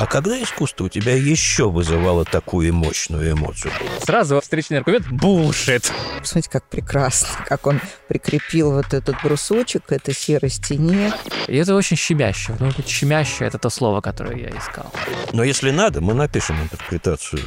А когда искусство у тебя еще вызывало такую мощную эмоцию? Сразу встречный аргумент – булшит. Посмотрите, как прекрасно, как он прикрепил вот этот брусочек к этой серой стене. И это очень щемяще. Ну, щемяще – это то слово, которое я искал. Но если надо, мы напишем интерпретацию.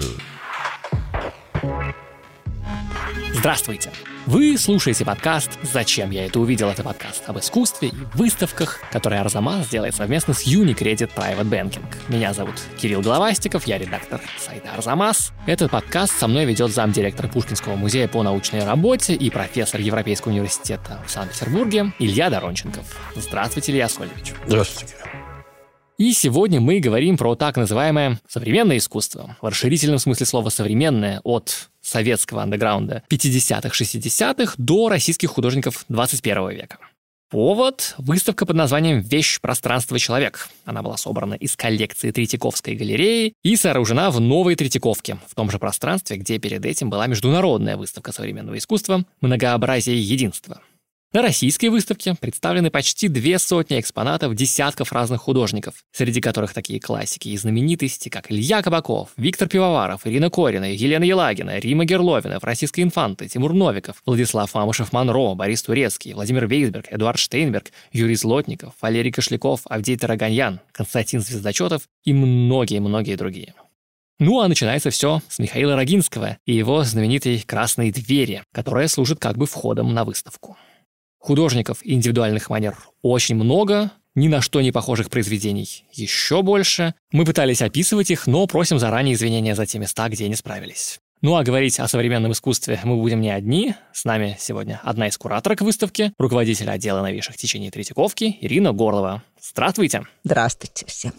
Здравствуйте! Вы слушаете подкаст «Зачем я это увидел?» Это подкаст об искусстве и выставках, который Арзамас делает совместно с Unicredit Private Banking. Меня зовут Кирилл Головастиков, я редактор сайта Арзамас. Этот подкаст со мной ведет замдиректора Пушкинского музея по научной работе и профессор Европейского университета в Санкт-Петербурге Илья Доронченков. Здравствуйте, Илья Аскольдович. Здравствуйте. И сегодня мы говорим про так называемое современное искусство. В расширительном смысле слова «современное» от советского андеграунда 50-х, 60-х до российских художников 21 века. Повод – выставка под названием «Вещь, пространство, человек». Она была собрана из коллекции Третьяковской галереи и сооружена в Новой Третьяковке, в том же пространстве, где перед этим была международная выставка современного искусства «Многообразие и единство». На российской выставке представлены почти 200 экспонатов десятков разных художников, среди которых такие классики и знаменитости, как Илья Кабаков, Виктор Пивоваров, Ирина Корина, Елена Елагина, Рима Герловина, Франциска Инфанте, Тимур Новиков, Владислав Мамышев-Монро, Борис Турецкий, Владимир Вейсберг, Эдуард Штейнберг, Юрий Злотников, Валерий Кошляков, Авдей Тараганьян, Константин Звездочетов и многие-многие другие. Ну а начинается все с Михаила Рогинского и его знаменитой «Красной двери», которая служит как бы входом на выставку. Художников и индивидуальных манер очень много, ни на что не похожих произведений еще больше. Мы пытались описывать их, но просим заранее извинения за те места, где не справились. Ну а говорить о современном искусстве мы будем не одни. С нами сегодня одна из кураторок выставки, руководитель отдела новейших течений Третьяковки Ирина Горлова. Здравствуйте! Здравствуйте всем!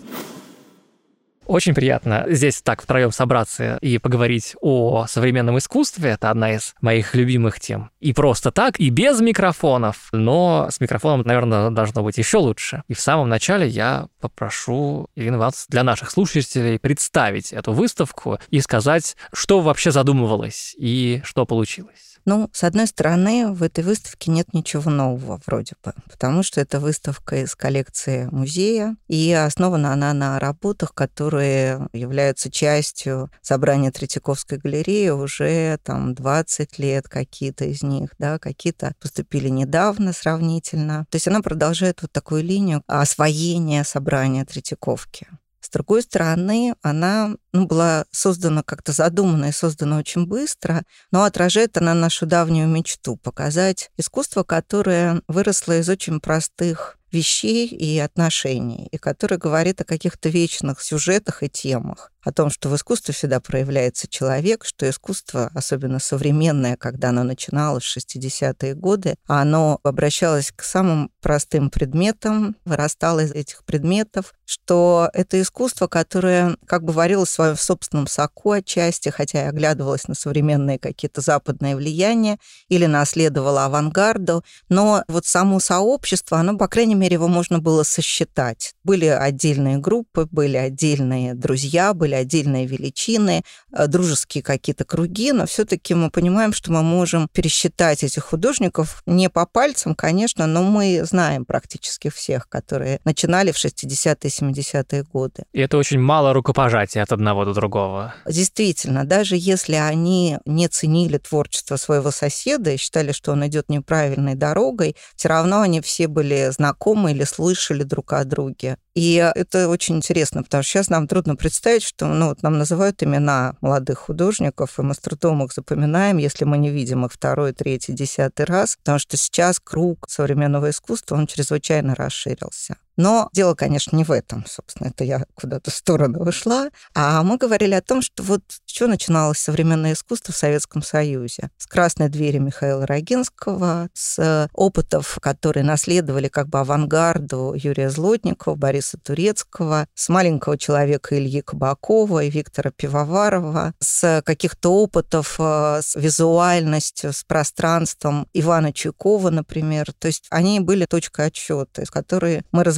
Очень приятно здесь так втроем собраться и поговорить о современном искусстве. Это одна из моих любимых тем. И просто так, и без микрофонов. Но с микрофоном, наверное, должно быть еще лучше. И в самом начале я попрошу Ирину вас для наших слушателей представить эту выставку и сказать, что вообще задумывалось и что получилось. Ну, с одной стороны, в этой выставке нет ничего нового вроде бы, потому что это выставка из коллекции музея, и основана она на работах, которые являются частью собрания Третьяковской галереи уже 20 лет, какие-то из них, да, какие-то поступили недавно сравнительно. То есть она продолжает вот такую линию освоения собрания Третьяковки. С другой стороны, она была создана как-то задумана и создана очень быстро, но отражает она нашу давнюю мечту показать искусство, которое выросло из очень простых вещей и отношений, и которое говорит о каких-то вечных сюжетах и темах, о том, что в искусстве всегда проявляется человек, что искусство, особенно современное, когда оно начиналось в 60-е годы, оно обращалось к самым простым предметам, вырастало из этих предметов, что это искусство, которое как бы варилось в своем собственном соку отчасти, хотя и оглядывалось на современные какие-то западные влияния или наследовало авангарду, но вот само сообщество, оно, по крайней мере, его можно было сосчитать. Были отдельные группы, были отдельные друзья, были отдельные величины, дружеские какие-то круги, но все-таки мы понимаем, что мы можем пересчитать этих художников не по пальцам, конечно, но мы знаем практически всех, которые начинали в 60-е, 70-е годы. И это очень мало рукопожатия от одного до другого. Действительно, даже если они не ценили творчество своего соседа и считали, что он идет неправильной дорогой, все равно они все были знакомы или слышали друг о друге. И это очень интересно, потому что сейчас нам трудно представить, что нам называют имена молодых художников, и мы с трудом их запоминаем, если мы не видим их второй, третий, 10-й раз, потому что сейчас круг современного искусства, он чрезвычайно расширился. Но дело, конечно, не в этом, собственно, это я куда-то в сторону ушла. А мы говорили о том, что вот с чего начиналось современное искусство в Советском Союзе. С «Красной двери» Михаила Рогинского, с опытов, которые наследовали как бы авангарду Юрия Злотникова, Бориса Турецкого, с «Маленького человека» Ильи Кабакова и Виктора Пивоварова, с каких-то опытов с визуальностью, с пространством Ивана Чуйкова, например. То есть они были точкой отсчета, из которой мы развивались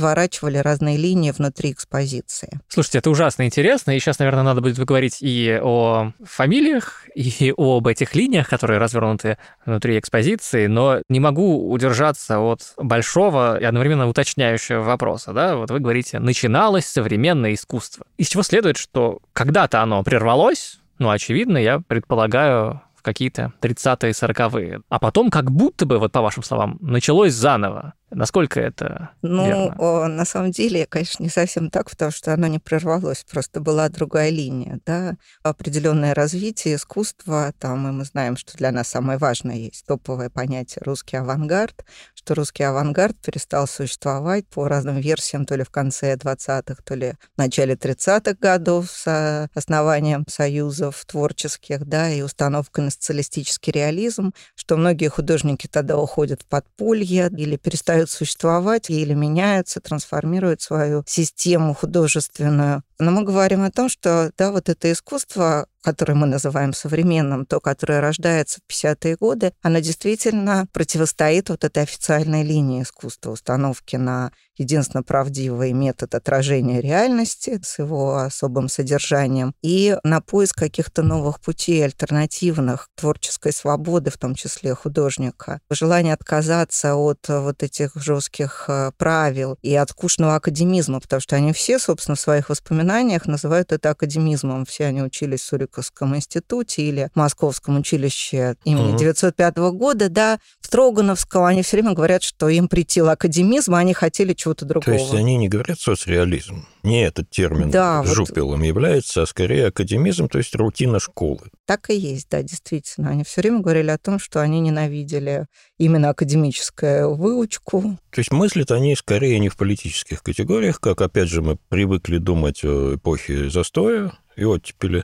разворачивали разные линии внутри экспозиции. Слушайте, это ужасно интересно, и сейчас, наверное, надо будет поговорить и о фамилиях, и об этих линиях, которые развернуты внутри экспозиции, но не могу удержаться от большого и одновременно уточняющего вопроса. Да? Вот вы говорите, начиналось современное искусство. Из чего следует, что когда-то оно прервалось, ну, очевидно, я предполагаю, в какие-то 30-е, 40-е, а потом как будто бы, вот по вашим словам, началось заново. Насколько это верно? На самом деле, конечно, не совсем так, потому что оно не прервалось, просто была другая линия, да, определенное развитие искусства, там, и мы знаем, что для нас самое важное есть топовое понятие «русский авангард», что русский авангард перестал существовать по разным версиям, то ли в конце 20-х, то ли в начале 30-х годов с основанием союзов творческих, да, и установкой на социалистический реализм, что многие художники тогда уходят в подполье или перестают существовать или меняются, трансформируют свою систему художественную. Но мы говорим о том, что да, вот это искусство, которое мы называем современным, то, которое рождается в 50-е годы, оно действительно противостоит вот этой официальной линии искусства, установки на единственно правдивый метод отражения реальности с его особым содержанием и на поиск каких-то новых путей, альтернативных, творческой свободы, в том числе художника. Желание отказаться от вот этих жестких правил и от скучного академизма, потому что они все, собственно, в своих воспоминаниях называют это академизмом. Все они учились в Суриковском институте или Московском училище имени 905 года, да, в Строгановском. Они все время говорят, что им претил академизм, а они хотели чего-то другого. То есть они не говорят соцреализм. Не этот термин жупелом является, а скорее академизм, то есть рутина школы. Так и есть, да, действительно. Они все время говорили о том, что они ненавидели именно академическую выучку. То есть мыслят они скорее не в политических категориях, как, опять же, мы привыкли думать о эпохе застоя и оттепели,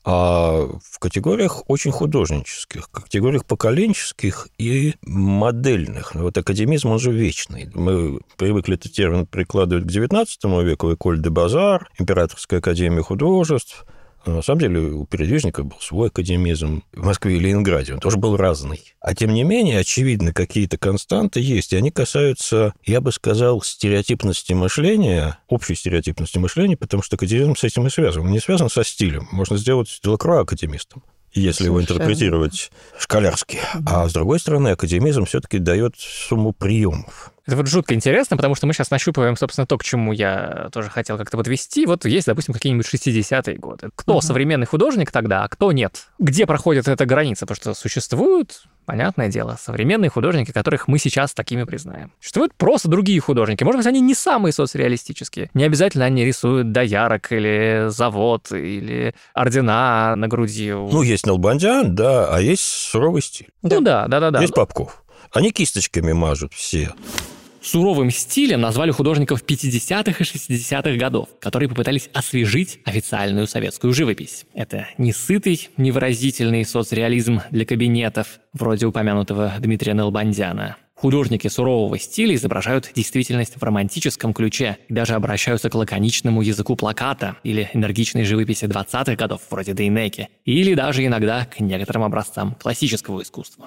а в категориях очень художнических, категориях поколенческих и модельных. Вот академизм, он же вечный. Мы привыкли этот термин прикладывать к XIX веку, Эколь де Базар, Императорская академия художеств. Но на самом деле у передвижника был свой академизм в Москве и Ленинграде, он тоже был разный. А тем не менее, очевидно, какие-то константы есть, и они касаются, я бы сказал, стереотипности мышления, общей стереотипности мышления, потому что академизм с этим и связан. Он не связан со стилем. Можно сделать Делакруа академистом, если его интерпретировать школярски. А с другой стороны, академизм все-таки дает сумму приемов. Это вот жутко интересно, потому что мы сейчас нащупываем, собственно, то, к чему я тоже хотел как-то вот вести. Вот есть, допустим, какие-нибудь 60-е годы. Кто современный художник тогда, а кто нет? Где проходит эта граница? Потому что существуют, понятное дело, современные художники, которых мы сейчас такими признаем. Существуют просто другие художники. Может быть, они не самые соцреалистические. Не обязательно они рисуют доярок или завод, или ордена на груди. Ну, есть Налбандян, да, а есть суровый стиль. Ну да. Есть Попков. Они кисточками мажут все. Суровым стилем назвали художников 50-х и 60-х годов, которые попытались освежить официальную советскую живопись. Это не сытый, невыразительный соцреализм для кабинетов, вроде упомянутого Дмитрия Налбандяна. Художники сурового стиля изображают действительность в романтическом ключе и даже обращаются к лаконичному языку плаката или энергичной живописи 20-х годов, вроде Дейнеки, или даже иногда к некоторым образцам классического искусства.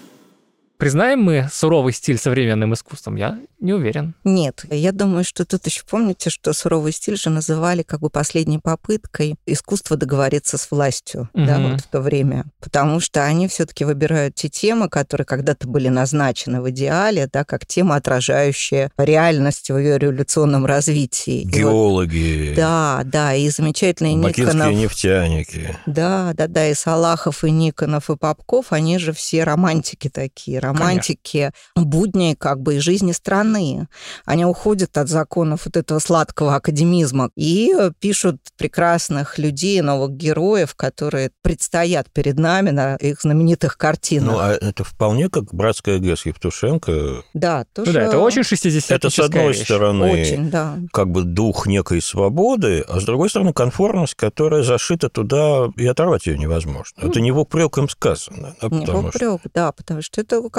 Признаем мы суровый стиль современным искусством? Я не уверен. Нет, я думаю, что тут еще помните, что суровый стиль же называли как бы последней попыткой искусства договориться с властью, да, вот в то время. Потому что они все-таки выбирают те темы, которые когда-то были назначены в идеале, да, как темы, отражающие реальность в ее революционном развитии. Геологи. Да, и замечательные бакинские Никонов. Нефтяники. Да, и Салахов, и Никонов, и Попков, они же все романтики такие, романтики будней как бы и жизни страны. Они уходят от законов вот этого сладкого академизма и пишут прекрасных людей, новых героев, которые предстоят перед нами на их знаменитых картинах. Ну, а это вполне как «Братская ГЭС» Евтушенко. Да, тоже. Ну да, это очень 60-е. Это, с одной стороны, очень, да, как бы дух некой свободы, а с другой стороны, конформность, которая зашита туда, и оторвать ее невозможно. Это не в упрек им сказано. Да, не в упрек, да, потому что это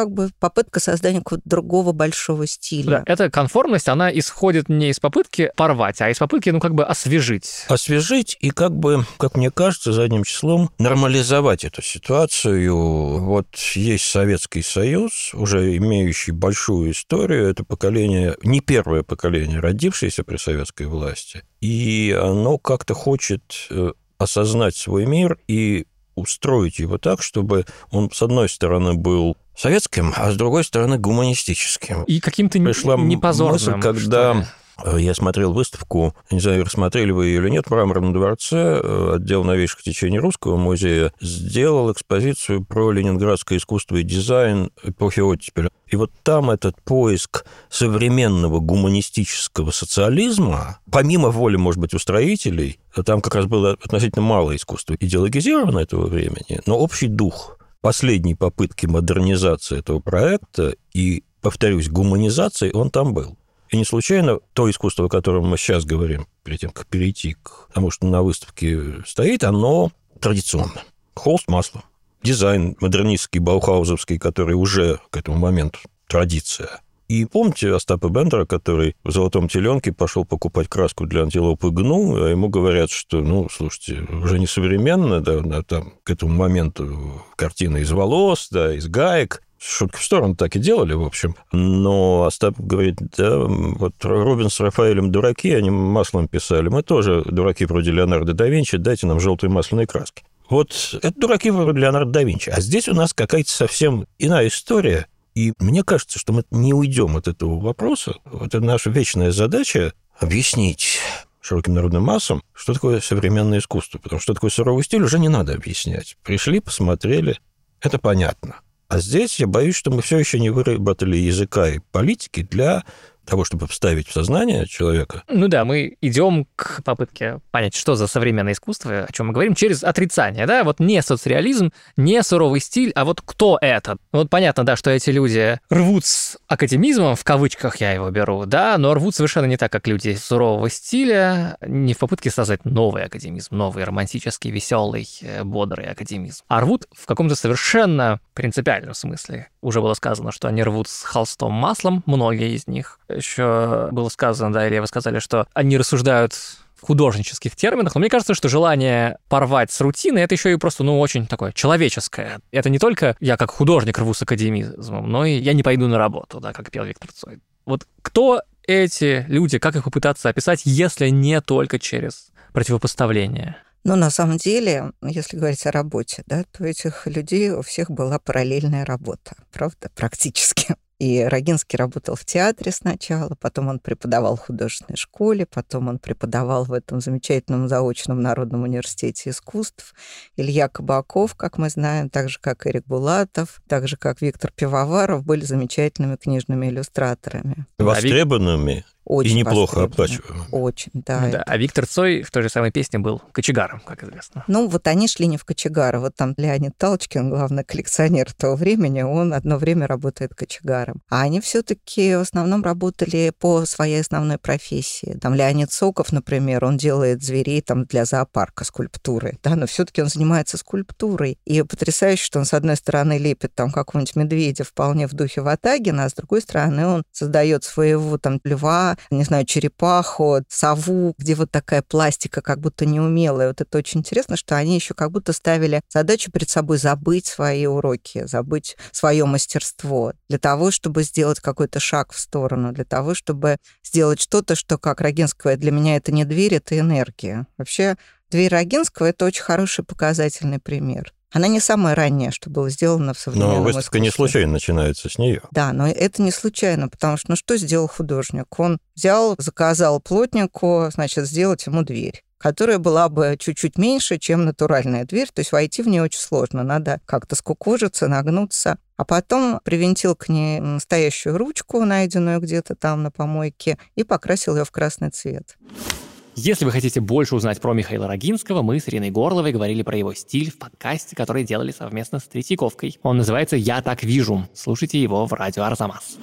как бы попытка создания какого-то другого большого стиля. Да, эта конформность, она исходит не из попытки порвать, а из попытки, как бы освежить. Освежить и как бы, как мне кажется, задним числом нормализовать эту ситуацию. Вот есть Советский Союз, уже имеющий большую историю. Это поколение, не первое поколение, родившееся при советской власти. И оно как-то хочет осознать свой мир и устроить его так, чтобы он, с одной стороны, был советским, а с другой стороны, гуманистическим. И каким-то непозорным. Мысль, когда я смотрел выставку, не знаю, рассмотрели вы ее или нет, в Мраморном дворце, отдел новейших течений Русского музея сделал экспозицию про ленинградское искусство и дизайн эпохи оттепели. И вот там этот поиск современного гуманистического социализма, помимо воли, может быть, устроителей, там как раз было относительно мало искусства идеологизировано этого времени, но общий дух последней попытки модернизации этого проекта и, повторюсь, гуманизации, он там был. И не случайно то искусство, о котором мы сейчас говорим, перед тем, как перейти к тому, что на выставке стоит, оно традиционно. Холст, масло. Дизайн модернистский, баухаузовский, который уже к этому моменту традиция. И помните Остапа Бендера, который в «Золотом теленке» пошел покупать краску для антилопы гну, а ему говорят, что, слушайте, уже не современно, да, там к этому моменту картина из волос, да, из гаек. Шутки в сторону так и делали, в общем. Но Остап говорит, да, вот Рубенс с Рафаэлем дураки, они маслом писали. Мы тоже дураки вроде Леонардо да Винчи, дайте нам желтые масляные краски. Вот это дураки вроде Леонардо да Винчи. А здесь у нас какая-то совсем иная история. И мне кажется, что мы не уйдем от этого вопроса. Это наша вечная задача объяснить широким народным массам, что такое современное искусство. Потому что такое суровый стиль уже не надо объяснять. Пришли, посмотрели, это понятно. А здесь я боюсь, что мы все еще не выработали языка и политики для того, чтобы вставить в сознание человека. Мы идем к попытке понять, что за современное искусство, о чем мы говорим, через отрицание, да, вот не соцреализм, не суровый стиль, а вот кто это? Вот понятно, да, что эти люди рвут с академизмом, в кавычках я его беру, да, но рвут совершенно не так, как люди сурового стиля, не в попытке создать новый академизм, новый романтический, веселый, бодрый академизм, а рвут в каком-то совершенно принципиальном смысле. Уже было сказано, что они рвут с холстом маслом, многие из них. Еще было сказано, да, или вы сказали, что они рассуждают в художнических терминах, но мне кажется, что желание порвать с рутиной — это еще и просто, очень такое человеческое. Это не только я как художник рву с академизмом, но и я не пойду на работу, да, как пел Виктор Цой. Вот кто эти люди, как их попытаться описать, если не только через противопоставление? На самом деле, если говорить о работе, да, то у этих людей у всех была параллельная работа, правда, практически. И Рогинский работал в театре сначала, потом он преподавал в художественной школе, потом он преподавал в этом замечательном заочном Народном университете искусств. Илья Кабаков, как мы знаем, так же, как Эрик Булатов, так же, как Виктор Пивоваров, были замечательными книжными иллюстраторами. Востребованными. Очень и неплохо оплачиваемым. Очень, да. Да. А Виктор Цой в той же самой песне был кочегаром, как известно. Вот они шли не в кочегары. Вот там Леонид Талочкин, главный коллекционер того времени, он одно время работает кочегаром. А они все-таки в основном работали по своей основной профессии. Там Леонид Соков, например, он делает зверей там для зоопарка, скульптуры, да, но все-таки он занимается скульптурой. И потрясающе, что он, с одной стороны, лепит там какого-нибудь медведя вполне в духе Ватагина, а с другой стороны, он создает своего там льва, не знаю, черепаху, сову, где вот такая пластика как будто неумелая. Вот это очень интересно, что они еще как будто ставили задачу перед собой забыть свои уроки, забыть свое мастерство для того, чтобы сделать какой-то шаг в сторону, для того, чтобы сделать что-то, что, как Рогинский говорит, для меня это не дверь, это энергия. Вообще, дверь Рогинского — это очень хороший показательный пример. Она не самая ранняя, что было сделано в современном искусстве. Но выставка не случайно начинается с нее. Да, но это не случайно, потому что, что сделал художник? Он взял, заказал плотнику, сделать ему дверь, которая была бы чуть-чуть меньше, чем натуральная дверь, то есть войти в нее очень сложно, надо как-то скукожиться, нагнуться. А потом привинтил к ней настоящую ручку, найденную где-то там на помойке, и покрасил ее в красный цвет. Если вы хотите больше узнать про Михаила Рогинского, мы с Ириной Горловой говорили про его стиль в подкасте, который делали совместно с Третьяковкой. Он называется «Я так вижу». Слушайте его в радио Арзамас.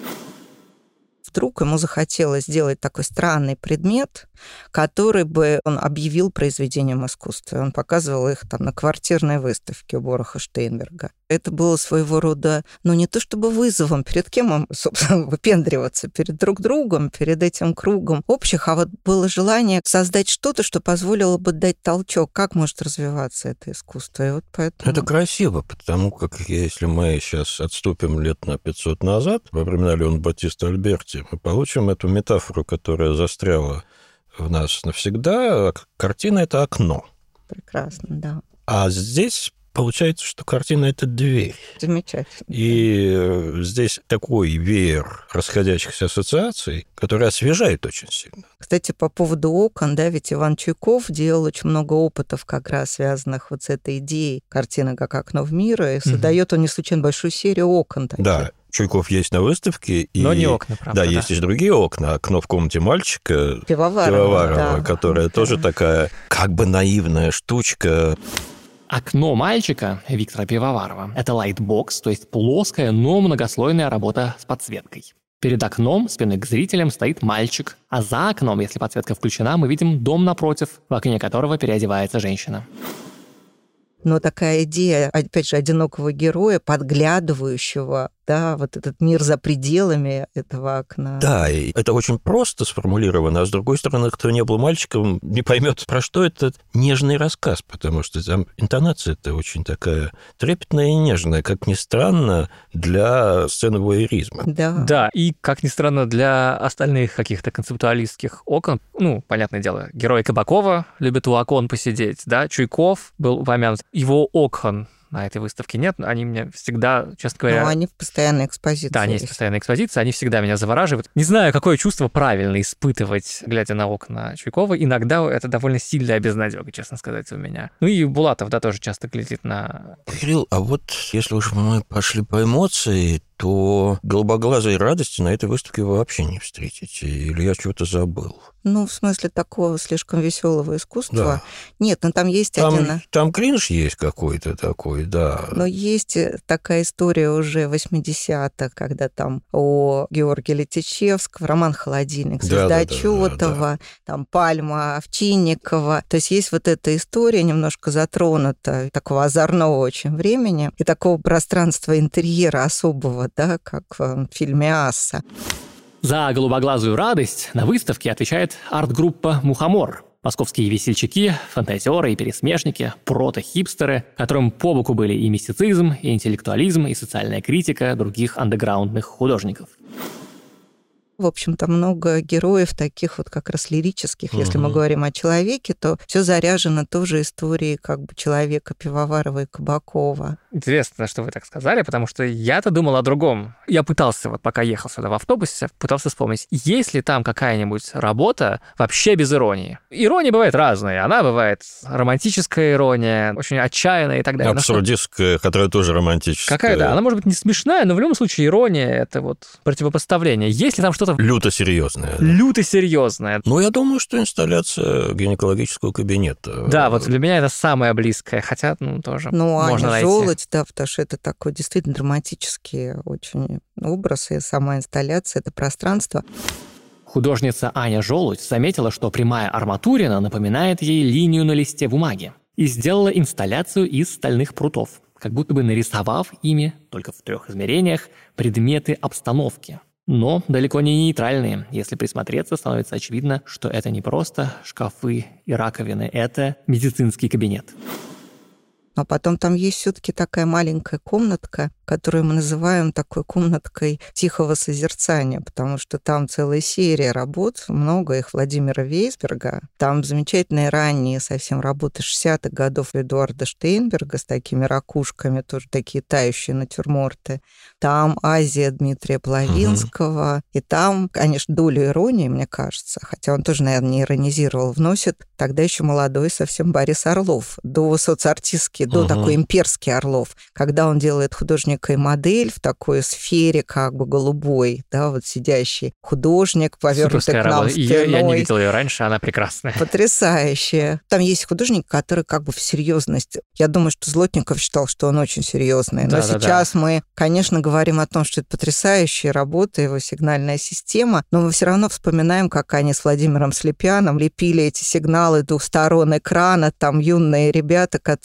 Вдруг ему захотелось сделать такой странный предмет, который бы он объявил произведением искусства. Он показывал их там на квартирной выставке у Бороха Штейнберга. Это было своего рода, не то чтобы вызовом, перед кем им, собственно, выпендриваться, перед друг другом, перед этим кругом общих, а вот было желание создать что-то, что позволило бы дать толчок, как может развиваться это искусство. И вот поэтому... Это красиво, потому как если мы сейчас отступим лет на 500 назад, во времена Леона Батиста Альберти, мы получим эту метафору, которая застряла в нас навсегда. Картина — это окно. Прекрасно, да. А здесь получается, что картина — это дверь. Замечательно. И здесь такой веер расходящихся ассоциаций, который освежает очень сильно. Кстати, по поводу окон, да, ведь Иван Чуйков делал очень много опытов как раз связанных вот с этой идеей картины как окно в мир, и создает он не случайно большую серию окон таких. Да, Чуйков есть на выставке. Но не окна, правда. Да, есть и другие окна. Окно в комнате мальчика Пивоварова, да. которая тоже такая как бы наивная штучка. Окно мальчика Виктора Пивоварова – это лайтбокс, то есть плоская, но многослойная работа с подсветкой. Перед окном, спиной к зрителям, стоит мальчик, а за окном, если подсветка включена, мы видим дом напротив, в окне которого переодевается женщина. Но такая идея, опять же, одинокого героя, подглядывающего, да, вот этот мир за пределами этого окна. Да, и это очень просто сформулировано, а с другой стороны, кто не был мальчиком, не поймет, про что этот нежный рассказ, потому что там интонация-то очень такая трепетная и нежная, как ни странно, для сцены воеризма. Да, и, как ни странно, для остальных каких-то концептуалистских окон, понятное дело, герой Кабакова любит у окон посидеть, да, Чуйков был упомянут, его окон на этой выставке нет, они меня всегда, честно говоря... они в постоянной экспозиции. Да, они есть в постоянной экспозиции, они всегда меня завораживают. Не знаю, какое чувство правильно испытывать, глядя на окна Чуйкова. Иногда это довольно сильная безнадёга, честно сказать, у меня. И Булатов, да, тоже часто глядит на... Кирилл, а вот если уж мы пошли по эмоции, то голубоглазой радости на этой выставке вы вообще не встретите. Или я чего-то забыл? В смысле такого слишком веселого искусства. Да. Нет, там есть Там кринж есть какой-то такой, да. Но есть такая история уже 80-х, когда там о Георгии Летичевском, роман «Холодильник», Звездочётова, там Пальма Овчинникова. То есть есть вот эта история, немножко затронута, такого озорного очень времени и такого пространства интерьера особого, да, как в фильме «Асса». За голубоглазую радость на выставке отвечает арт-группа «Мухомор». Московские весельчаки, фантазеры и пересмешники, прото-хипстеры, которым по боку были и мистицизм, и интеллектуализм, и социальная критика других андеграундных художников. В общем-то, много героев таких вот как раз лирических. Если мы говорим о человеке, то все заряжено тоже историей как бы человека Пивоварова и Кабакова. Интересно, что вы так сказали, потому что я-то думал о другом. Я пытался, вот пока ехал сюда в автобусе, пытался вспомнить, есть ли там какая-нибудь работа вообще без иронии. Ирония бывает разная. Она бывает романтическая ирония, очень отчаянная и так далее. Абсурдистская, которая тоже романтическая. Какая, да. Она может быть не смешная, но в любом случае ирония — это вот противопоставление. Есть ли там что-то люто серьезное. Люто серьезное. Я думаю, что инсталляция гинекологического кабинета. Да, вот для меня это самое близкое, хотя, тоже можно найти. «Желудь», да, потому что это такой действительно драматический очень образ, и сама инсталляция, это пространство. Художница Аня Желудь заметила, что прямая арматурина напоминает ей линию на листе бумаги, и сделала инсталляцию из стальных прутов, как будто бы нарисовав ими, только в 3 измерениях, предметы обстановки. Но далеко не нейтральные. Если присмотреться, становится очевидно, что это не просто шкафы и раковины, это медицинский кабинет. А потом там есть все-таки такая маленькая комнатка, которую мы называем такой комнаткой тихого созерцания, потому что там целая серия работ, много их Владимира Вейсберга. Там замечательные ранние совсем работы 60-х годов Эдуарда Штейнберга с такими ракушками, тоже такие тающие натюрморты. Там Азия Дмитрия Плавинского. И там, конечно, долю иронии, мне кажется, хотя он тоже, наверное, не иронизировал, вносит тогда еще молодой совсем Борис Орлов, до соцартистский, до такой имперский Орлов, когда он делает художника и модель в такой сфере как бы голубой, да, вот сидящий художник, повернутый к нам спиной. Я не видел ее раньше, она прекрасная. Потрясающая. Там есть художник, который как бы в серьезность. Я думаю, что Злотников считал, что он очень серьезный. Но сейчас мы, конечно, говорим о том, что это потрясающая работа, его сигнальная система, но мы все равно вспоминаем, как они с Владимиром Слепяном лепили эти сигналы двухсторон экрана, там юные ребята, которые тыкали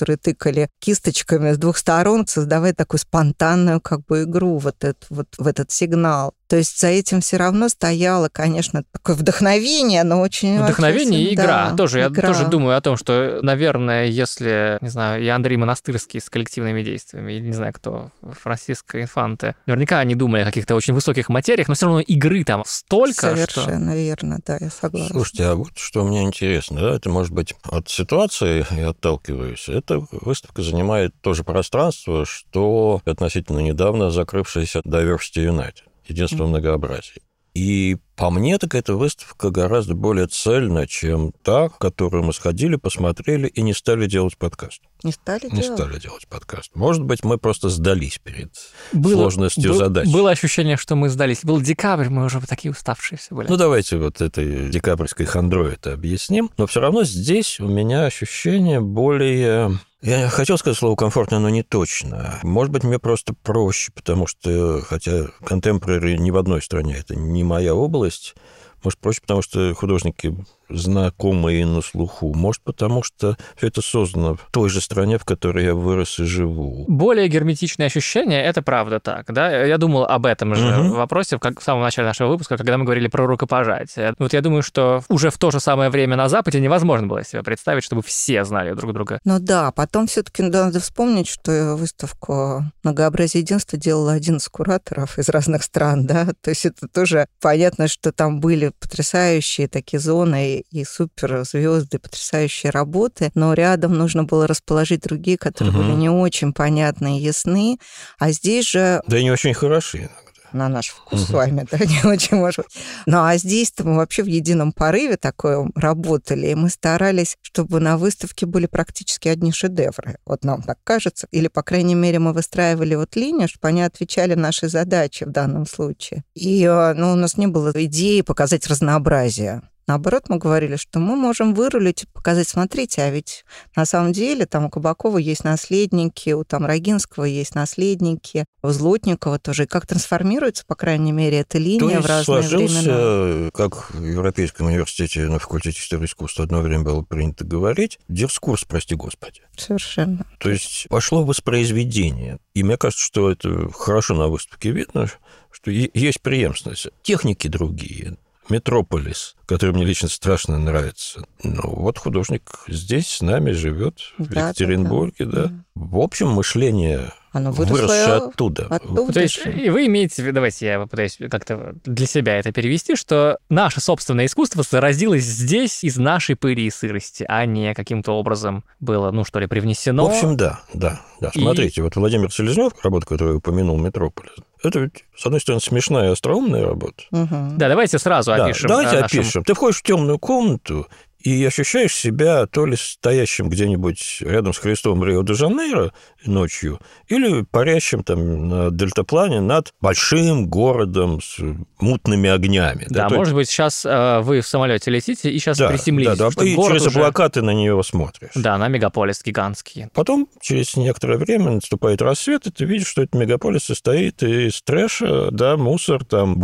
чиркали кисточками с двух сторон, создавая такую спонтанную как бы игру в этот сигнал. То есть за этим все равно стояло, конечно, такое вдохновение, но очень... Вдохновение и игра. Да, тоже. игра. Я тоже думаю о том, что, наверное, если, не знаю, и Андрей Монастырский с коллективными действиями, или не знаю кто, Франсиско Инфанте, наверняка они думали о каких-то очень высоких материях, но все равно игры там столько, Совершенно верно, да, я согласна. Слушайте, а вот что мне интересно, да, это, может быть, от ситуации я отталкиваюсь. Эта выставка занимает тоже пространство, что относительно недавно закрывшаяся Diversity United. Единство многообразия. И по мне, так эта выставка гораздо более цельна, чем та, в которую мы сходили, посмотрели и не стали делать подкаст. Не стали делать подкаст. Может быть, мы просто сдались перед сложностью задач. Было ощущение, что мы сдались. Был декабрь, мы уже такие уставшие все были. Ну, давайте вот этой декабрьской хандрой это объясним. Но все равно здесь у меня ощущение более... Я хотел сказать слово «комфортно», но не точно. Может быть, мне просто проще, потому что, хотя контемпорари ни в одной стране, это не моя область, может, проще, потому что художники знакомые на слуху. Может, потому что все это создано в той же стране, в которой я вырос и живу. Более герметичные ощущения, это правда так, да? Я думал об этом же вопросе в самом начале нашего выпуска, когда мы говорили про рукопожатие. Вот я думаю, что уже в то же самое время на Западе невозможно было себе представить, чтобы все знали друг друга. Ну да, потом все-таки надо вспомнить, что выставку «Многообразие единства» делало 11 кураторов из разных стран, да? То есть это тоже понятно, что там были потрясающие такие зоны и суперзвезды, потрясающие работы, но рядом нужно было расположить другие, которые были не очень понятны и ясны, а здесь же... Да и не очень хороши иногда. На наш вкус с вами, да, не очень, может быть. Ну, а здесь-то мы вообще в едином порыве такое работали, и мы старались, чтобы на выставке были практически одни шедевры. Вот нам так кажется. Или, по крайней мере, мы выстраивали вот линию, чтобы они отвечали нашей задаче в данном случае. И, ну, у нас не было идеи показать разнообразие. Наоборот, мы говорили, что мы можем вырулить и показать, смотрите, а ведь на самом деле там у Кабакова есть наследники, у там Рогинского есть наследники, у Злотникова тоже. И как трансформируется, по крайней мере, эта линия в разные времена. Сложился, как в Европейском университете на факультете истории искусства одно время было принято говорить, дискурс, прости господи. Совершенно. То есть пошло воспроизведение. И мне кажется, что это хорошо на выставке видно, что есть преемственность. Техники другие. Метрополис, который мне лично страшно нравится. Ну, вот художник здесь с нами живет, в Екатеринбурге, да. В общем, мышление выросшее оттуда. То есть, и вы имеете в виду, давайте я попытаюсь как-то для себя это перевести, что наше собственное искусство зародилось здесь из нашей пыли и сырости, а не каким-то образом было, ну, что ли, привнесено. В общем, да. Смотрите, вот Владимир Селезнёв, работа, которую я упомянул, «Метрополис», это ведь, с одной стороны, смешная и остроумная работа. Да, давайте сразу опишем. Давайте опишем. Ты входишь в темную комнату и ощущаешь себя то ли стоящим где-нибудь рядом с Христом Рио-де-Жанейро ночью, или парящим там на дельтаплане над большим городом с мутными огнями. Да, может быть, сейчас вы в самолете летите и сейчас приземлитесь. Да, ты через облака ты на нее смотришь. Да, на мегаполис гигантский. Потом, через некоторое время, наступает рассвет, и ты видишь, что этот мегаполис состоит из трэша, да, мусор, там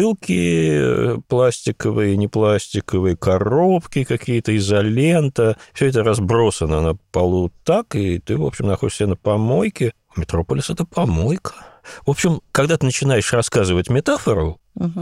бутылки пластиковые, не пластиковые, коробки какие-то, изолента. Все это разбросано на полу так, и ты, в общем, находишься на помойке. Метрополис — это помойка. В общем, когда ты начинаешь рассказывать метафору,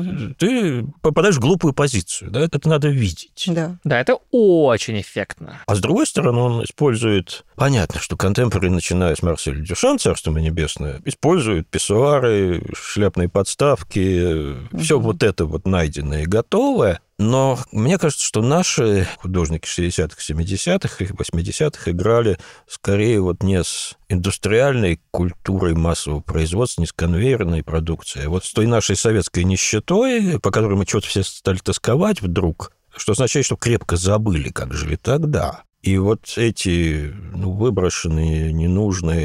ты попадаешь в глупую позицию, да, это надо видеть. Да, это очень эффектно. А с другой стороны, он использует... Понятно, что контемпорари, начиная с Марселя Дюшан, царство ему небесное, используют писсуары, шляпные подставки, все вот это вот найденное и готовое. Но мне кажется, что наши художники 60-х, 70-х и 80-х играли скорее вот не с индустриальной культурой массового производства, не с конвейерной продукцией, а вот с той нашей советской нищетой, по которой мы что-то все стали тосковать вдруг, что означает, что крепко забыли, как жили тогда. И вот эти выброшенные, ненужные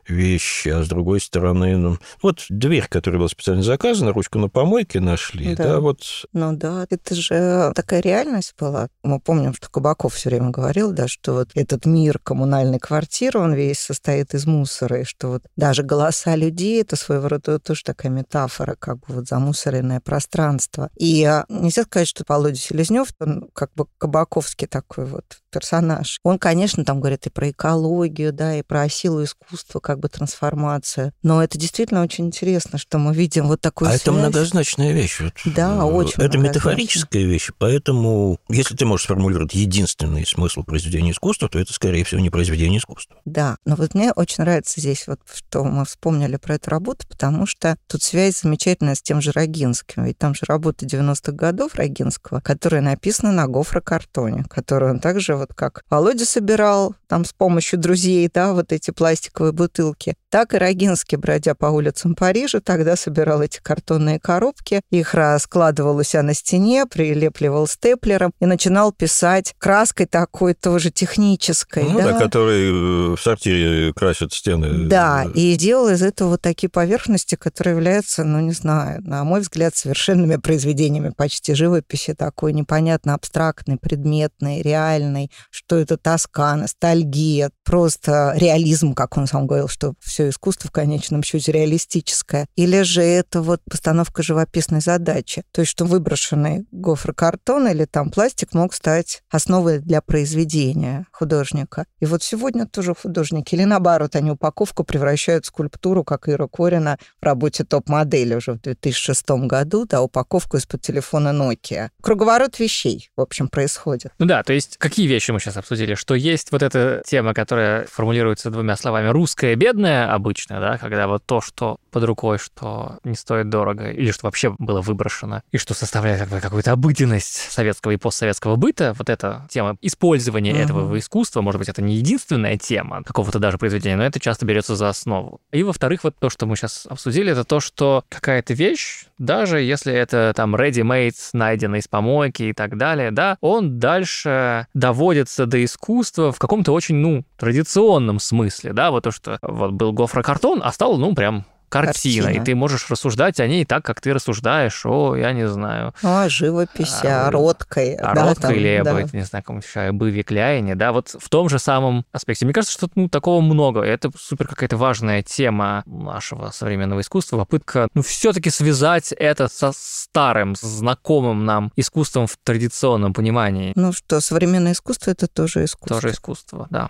вещи, а с другой стороны, ну, вот дверь, которая была специально заказана, ручку на помойке нашли, да, вот. Ну да, это же такая реальность была. Мы помним, что Кабаков все время говорил, да, что вот этот мир коммунальной квартиры, он весь состоит из мусора, и что вот даже голоса людей — это своего рода тоже такая метафора, как бы вот замусоренное пространство. И нельзя сказать, что Володя Селезнёв, он как бы кабаковский такой вот персонаж. Он, конечно, там говорит и про экологию, да, и про силу искусства, как бы трансформацию. Но это действительно очень интересно, что мы видим вот такую связь. Это многозначная вещь. Да, очень это метафорическая вещь, поэтому если ты можешь сформулировать единственный смысл произведения искусства, то это, скорее всего, не произведение искусства. Да, но вот мне очень нравится здесь вот, что мы вспомнили про эту работу, потому что тут связь замечательная с тем же Рогинским. Ведь там же работа 90-х годов Рогинского, которая написана на гофрокартоне, которую он также вот как Володя собирал там с помощью друзей, да, вот эти пластиковые бутылки, так и Рогинский, бродя по улицам Парижа, тогда собирал эти картонные коробки, их раскладывал у себя на стене, прилепливал степлером и начинал писать краской такой тоже технической. Ну да, который в сортире красят стены. Да, и делал из этого вот такие поверхности, которые являются, ну, не знаю, на мой взгляд, совершенными произведениями почти живописи, такой непонятно абстрактный, предметный, реальный, что это тоска, ностальгия, просто реализм, как он сам говорил, что все искусство в конечном счете реалистическое. Или же это вот постановка живописной задачи. То есть, что выброшенный гофрокартон или там пластик мог стать основой для произведения художника. И вот сегодня тоже художники, или наоборот, они упаковку превращают в скульптуру, как Ира Корина в работе топ-модели уже в 2006 году, да, упаковку из-под телефона Nokia. Круговорот вещей, в общем, происходит. Ну да, то есть какие вещи мы сейчас обсудили? Что есть вот эта тема, которая формулируется двумя словами: русское бедное обычно, да, когда вот то, что под рукой, что не стоит дорого, или что вообще было выброшено, и что составляет как бы какую-то обыденность советского и постсоветского быта, вот эта тема использования этого в искусство, может быть, это не единственная тема какого-то даже произведения, но это часто берется за основу. И, во-вторых, вот то, что мы сейчас обсудили, это то, что какая-то вещь, даже если это там ready-made, найденный из помойки и так далее, да, он дальше доводится до искусства в каком-то очень, ну, традиционном смысле, да, вот то, что вот был гофрокартон, а стал, ну, прям картина, и ты можешь рассуждать о ней так, как ты рассуждаешь я не знаю... О живописи, о Роткой. О Роткой или не знаю, каком еще, об Иве Кляйне, да, вот в том же самом аспекте. Мне кажется, что, ну, такого много. Это супер какая-то важная тема нашего современного искусства, попытка, ну, все-таки связать это со старым, знакомым нам искусством в традиционном понимании. Ну что, современное искусство — это тоже искусство. Тоже искусство, да.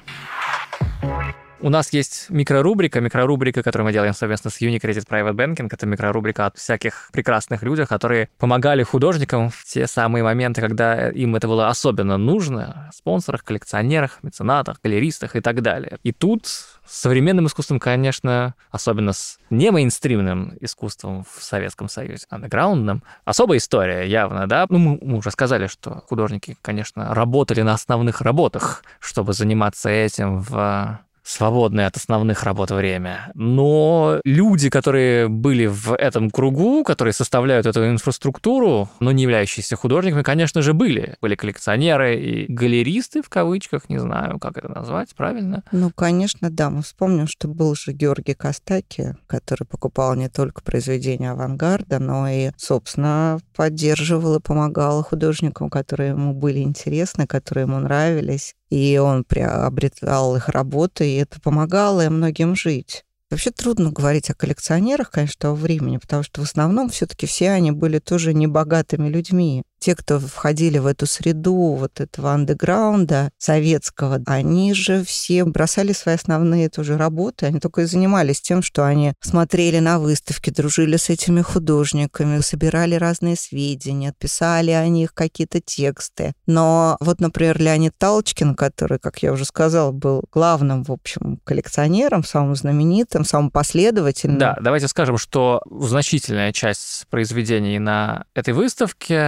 У нас есть микрорубрика, которую мы делаем совместно с Unicredit Private Banking. Это микрорубрика о всяких прекрасных людях, которые помогали художникам в те самые моменты, когда им это было особенно нужно. Спонсорах, коллекционерах, меценатах, галеристах и так далее. И тут с современным искусством, конечно, особенно с немейнстримным искусством в Советском Союзе, андеграундным, особая история явно, да. Ну, мы уже сказали, что художники, конечно, работали на основных работах, чтобы заниматься этим в свободное от основных работ время. Но люди, которые были в этом кругу, которые составляют эту инфраструктуру, но не являющиеся художниками, конечно же, были. Были коллекционеры и галеристы, в кавычках, не знаю, как это назвать правильно. Ну, конечно, да. Мы вспомним, что был же Георгий Костаки, который покупал не только произведения авангарда, но и, собственно, поддерживал и помогал художникам, которые ему были интересны, которые ему нравились. И он приобретал их работы, и это помогало им многим жить. Вообще трудно говорить о коллекционерах, конечно, того времени, потому что в основном все-таки все они были тоже небогатыми людьми. Те, кто входили в эту среду вот этого андеграунда советского, они же все бросали свои основные тоже работы. Они только и занимались тем, что они смотрели на выставки, дружили с этими художниками, собирали разные сведения, писали о них какие-то тексты. Но вот, например, Леонид Талочкин, который, как я уже сказала, был главным, в общем, коллекционером, самым знаменитым, самым последовательным. Да, давайте скажем, что значительная часть произведений на этой выставке, они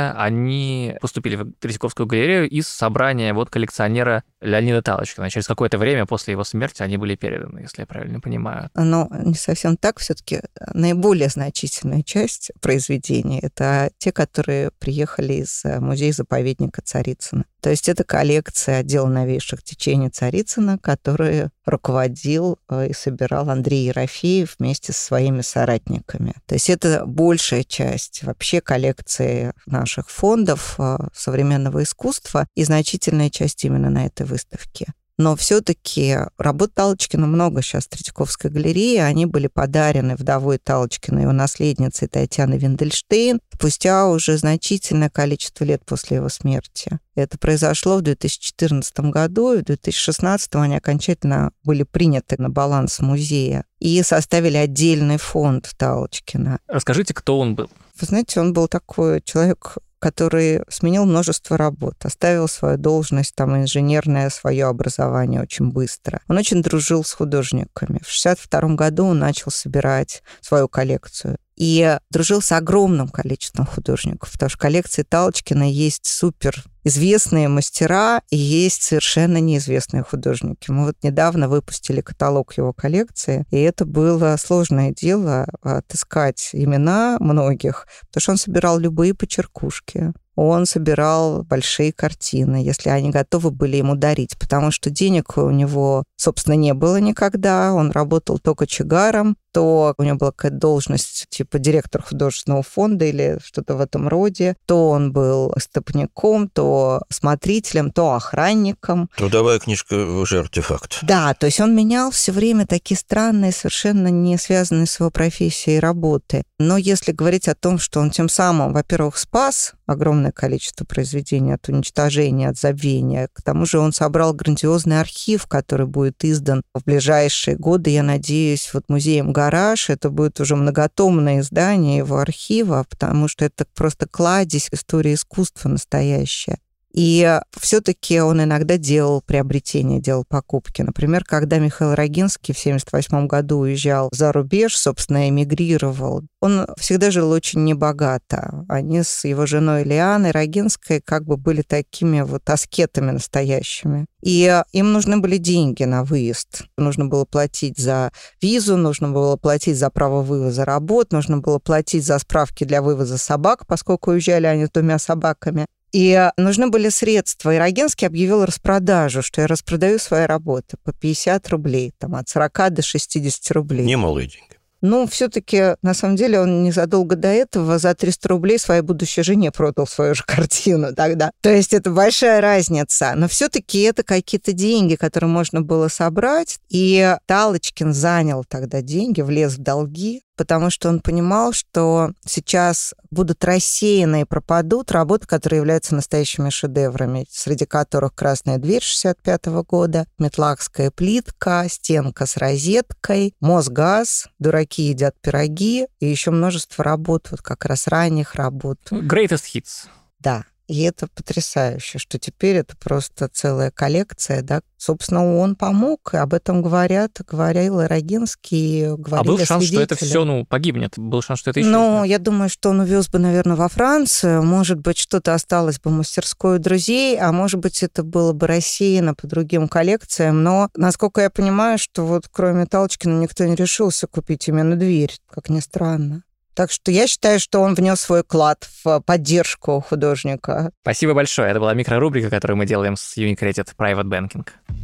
они поступили в Третьяковскую галерею из собрания вот коллекционера Леонида Талочкина. Через какое-то время после его смерти они были переданы, если я правильно понимаю. Но не совсем так. Все-таки наиболее значительная часть произведений — это те, которые приехали из музея-заповедника Царицына. То есть это коллекция отдела новейших течений Царицына, которые руководил и собирал Андрей Ерофеев вместе со своими соратниками. То есть это большая часть вообще коллекции наших фондов современного искусства и значительная часть именно на этой выставке. Но все-таки работ Талочкина много сейчас в Третьяковской галерее. Они были подарены вдовой Талочкина, его наследницей Татьяной Виндельштейн, спустя уже значительное количество лет после его смерти. Это произошло в 2014 году, и в 2016 они окончательно были приняты на баланс музея и составили отдельный фонд Талочкина. Расскажите, кто он был? Вы знаете, он был такой человек, который сменил множество работ, оставил свою должность, там, инженерное свое образование очень быстро. Он очень дружил с художниками. В 1962 году он начал собирать свою коллекцию. И дружил с огромным количеством художников, потому что в коллекции Талочкина есть супер известные мастера и есть совершенно неизвестные художники. Мы вот недавно выпустили каталог его коллекции, и это было сложное дело отыскать имена многих, потому что он собирал любые почеркушки. Он собирал большие картины, если они готовы были ему дарить, потому что денег у него, собственно, не было никогда. Он работал то кочегаром, то у него была какая-то должность типа директор художественного фонда или что-то в этом роде, то он был стопником, то смотрителем, то охранником. Трудовая книжка уже артефакт. Да, то есть он менял все время такие странные, совершенно не связанные с его профессией работы. Но если говорить о том, что он тем самым, во-первых, спас огромное количество произведений от уничтожения, от забвения, к тому же он собрал грандиозный архив, который будет издан в ближайшие годы, я надеюсь, вот музеем «Гараж». Это будет уже многотомное издание его архива, потому что это просто кладезь истории искусства настоящая. И все-таки он иногда делал приобретения, делал покупки. Например, когда Михаил Рогинский в 1978 году уезжал за рубеж, собственно, эмигрировал, он всегда жил очень небогато. Они с его женой Лианой Рогинской как бы были такими вот аскетами настоящими. И им нужны были деньги на выезд. Нужно было платить за визу, нужно было платить за право вывоза работ, нужно было платить за справки для вывоза собак, поскольку уезжали они с 2 собаками. И нужны были средства. И Рогинский объявил распродажу, что я распродаю свои работы по 50 рублей, там, от 40 до 60 рублей. Немалые деньги. Ну, все-таки, на самом деле, он незадолго до этого за 300 рублей своей будущей жене продал свою же картину тогда. То есть это большая разница. Но все-таки это какие-то деньги, которые можно было собрать. И Талочкин занял тогда деньги, влез в долги, потому что он понимал, что сейчас будут рассеяны и пропадут работы, которые являются настоящими шедеврами, среди которых «Красная дверь» 1965 года, «Метлахская плитка», «Стенка с розеткой», «Мосгаз», «Дураки едят пироги» и еще множество работ, вот как раз ранних работ. Greatest hits. Да. И это потрясающе, что теперь это просто целая коллекция, да. Собственно, он помог, и об этом говорил и Рогинский, говорили А был шанс, свидетели. что это все, погибнет? Был шанс, что это исчезнет? Ну, я думаю, что он увез бы, наверное, во Францию. Может быть, что-то осталось бы в мастерской у друзей, а может быть, это было бы рассеяно по другим коллекциям. Но, насколько я понимаю, что вот кроме Талочкина никто не решился купить именно дверь, как ни странно. Так что я считаю, что он внес свой вклад в поддержку художника. Спасибо большое. Это была микрорубрика, которую мы делаем с Unicredit Private Banking.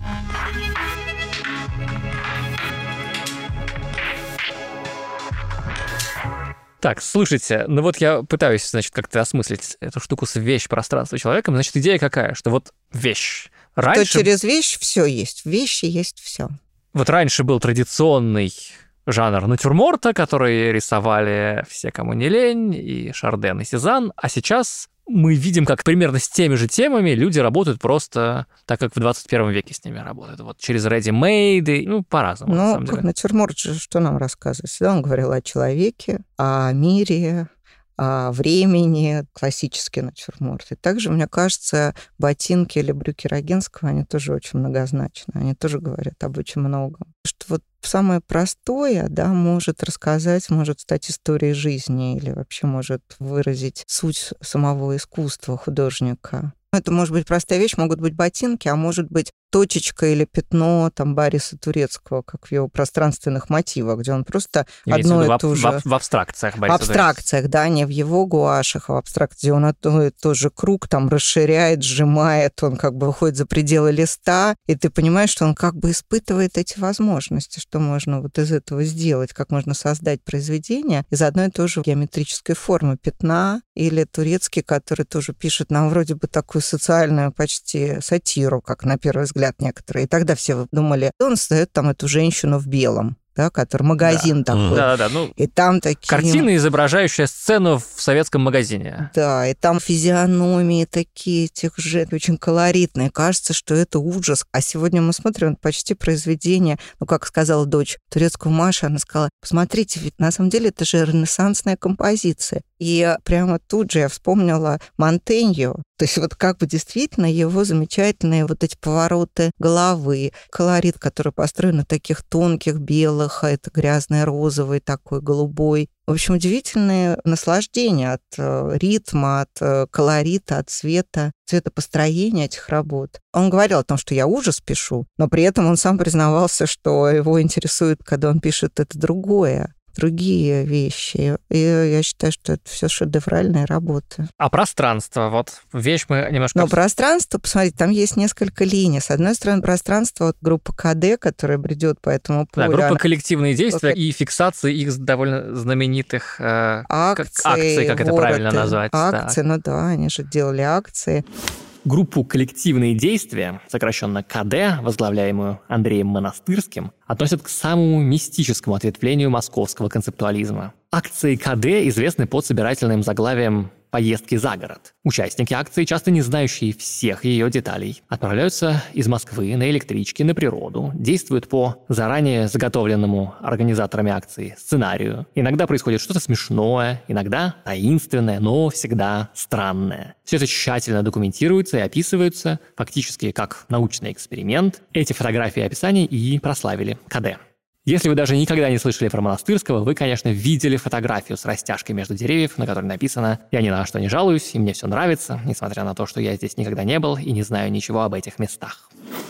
Так, слушайте, ну вот я пытаюсь, значит, как-то осмыслить эту штуку с вещь-пространство человеком. Значит, идея какая? Что вот вещь. Раньше... Что через вещь все есть. В вещи есть все. Вот раньше был традиционный жанр натюрморта, который рисовали все, кому не лень, и Шарден, и Сезанн, а сейчас мы видим, как примерно с теми же темами люди работают просто так, как в 21 веке с ними работают. Вот через ready-made, по-разному, на самом деле. Натюрморт же что нам рассказывает? Всегда он говорил о человеке, о мире, времени, классический натюрморт. И также, мне кажется, ботинки или брюки Рогинского, они тоже очень многозначны, они тоже говорят об очень многом. Что вот самое простое, да, может рассказать, может стать историей жизни или вообще может выразить суть самого искусства художника. Это может быть простая вещь, могут быть ботинки, а может быть точечка или пятно там Бориса Турецкого, как в его пространственных мотивах, где он просто одно и то же... В абстракциях Бориса Турецкого. В абстракциях, да, не в его гуашах, а в абстракции, где он одно и то же круг там расширяет, сжимает, он как бы выходит за пределы листа, и ты понимаешь, что он как бы испытывает эти возможности, что можно вот из этого сделать, как можно создать произведение из одной и той же геометрической формы пятна, или Турецкий, который тоже пишет нам вроде бы такую социальную почти сатиру, как на первый взгляд некоторые. И тогда все думали, он создает там эту женщину в белом, да, который магазин такой. Да. Ну, и там такие... Картина, изображающая сцену в советском магазине. Да, и там физиономии такие этих же, очень колоритные. Кажется, что это ужас. А сегодня мы смотрим почти произведение, ну, как сказала дочь турецкого Маши, она сказала, посмотрите, ведь на самом деле это же ренессансная композиция. И прямо тут же я вспомнила Монтеньо. То есть вот как бы действительно его замечательные вот эти повороты головы, колорит, который построен на таких тонких белых, это грязный розовый такой, голубой. В общем, удивительное наслаждение от ритма, от колорита, от цвета, цветопостроения этих работ. Он говорил о том, что я ужас пишу, но при этом он сам признавался, что его интересует, когда он пишет это другие вещи. И я считаю, что это все шедевральные работы. А пространство, вот вещь мы немножко... Но пространство, посмотрите, там есть несколько линий. С одной стороны, пространство, вот группа КД, которая бредет по этому полю. Да, группа коллективные действия и фиксации их довольно знаменитых акций, как это правильно назвать. Акции, ну да, они же делали акции. Группу «Коллективные действия», сокращенно КД, возглавляемую Андреем Монастырским, относят к самому мистическому ответвлению московского концептуализма. Акции КД известны под собирательным заглавием «Поездки за город». Участники акции, часто не знающие всех ее деталей, отправляются из Москвы на электричке на природу, действуют по заранее заготовленному организаторами акции сценарию. Иногда происходит что-то смешное, иногда таинственное, но всегда странное. Все это тщательно документируется и описывается, фактически как научный эксперимент. Эти фотографии и описания и прославили КД. Если вы даже никогда не слышали про Монастырского, вы, конечно, видели фотографию с растяжкой между деревьев, на которой написано «Я ни на что не жалуюсь, и мне все нравится, несмотря на то, что я здесь никогда не был и не знаю ничего об этих местах».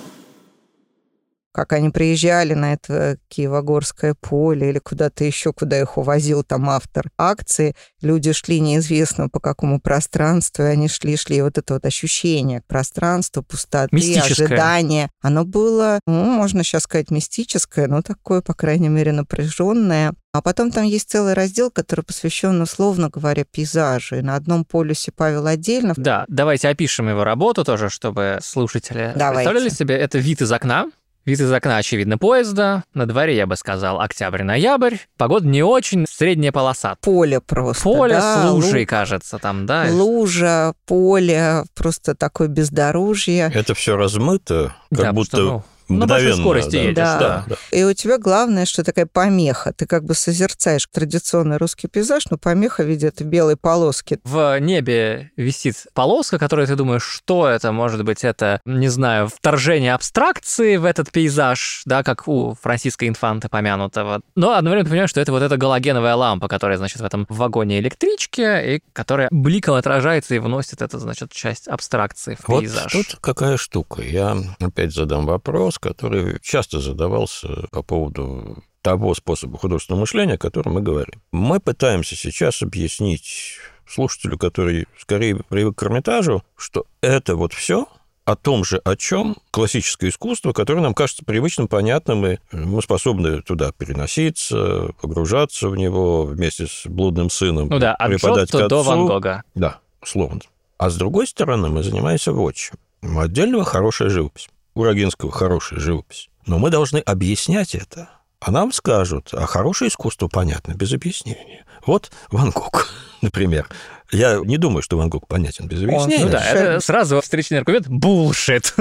Как они приезжали на это Киево-Горское поле или куда-то еще, куда их увозил там автор акции, люди шли неизвестно по какому пространству, и они шли, и вот это вот ощущение пространства, пустоты, ожидания, оно было, можно сейчас сказать, мистическое, но такое, по крайней мере, напряженное. А потом там есть целый раздел, который посвящен, условно говоря, пейзажу. И на одном полюсе Павел отдельно. Да, давайте опишем его работу тоже, чтобы слушатели представляли себе. Это вид из окна. Вид из окна, очевидно, поезда. На дворе, я бы сказал, октябрь-ноябрь. Погода не очень, средняя полоса. Поле просто, поле да, с лужей, кажется, там, да? Лужа, поле, просто такое бездорожье. Это все размыто, как будто... На большой скорости едешь, да. И у тебя главное, что такая помеха. Ты как бы созерцаешь традиционный русский пейзаж, но помеха в виде этой белой полоски. В небе висит полоска, которая ты думаешь, что это? Может быть, это, не знаю, вторжение абстракции в этот пейзаж, да, как у Франсиско Инфанте помянутого. Но одновременно понимаешь, что это вот эта галогеновая лампа, которая, значит, в этом вагоне электрички, и которая бликом отражается и вносит эту, значит, часть абстракции в пейзаж. Вот тут какая штука. Я опять задам вопрос, который часто задавался по поводу того способа художественного мышления, о котором мы говорим. Мы пытаемся сейчас объяснить слушателю, который скорее привык к Эрмитажу, что это вот все о том же, о чем классическое искусство, которое нам кажется привычным, понятным, и мы способны туда переноситься, погружаться в него вместе с блудным сыном. Ну да, от Джотто до Ван Гога. Да, условно. А с другой стороны, мы занимаемся вот чем. У отдельного хорошая живопись. У Рогинского хорошая живопись. Но мы должны объяснять это. А нам скажут, а хорошее искусство понятно без объяснения. Вот Ван Гог, например. Я не думаю, что Ван Гог понятен без объяснения. Ну да, это сразу встречный аргумент. Булшит.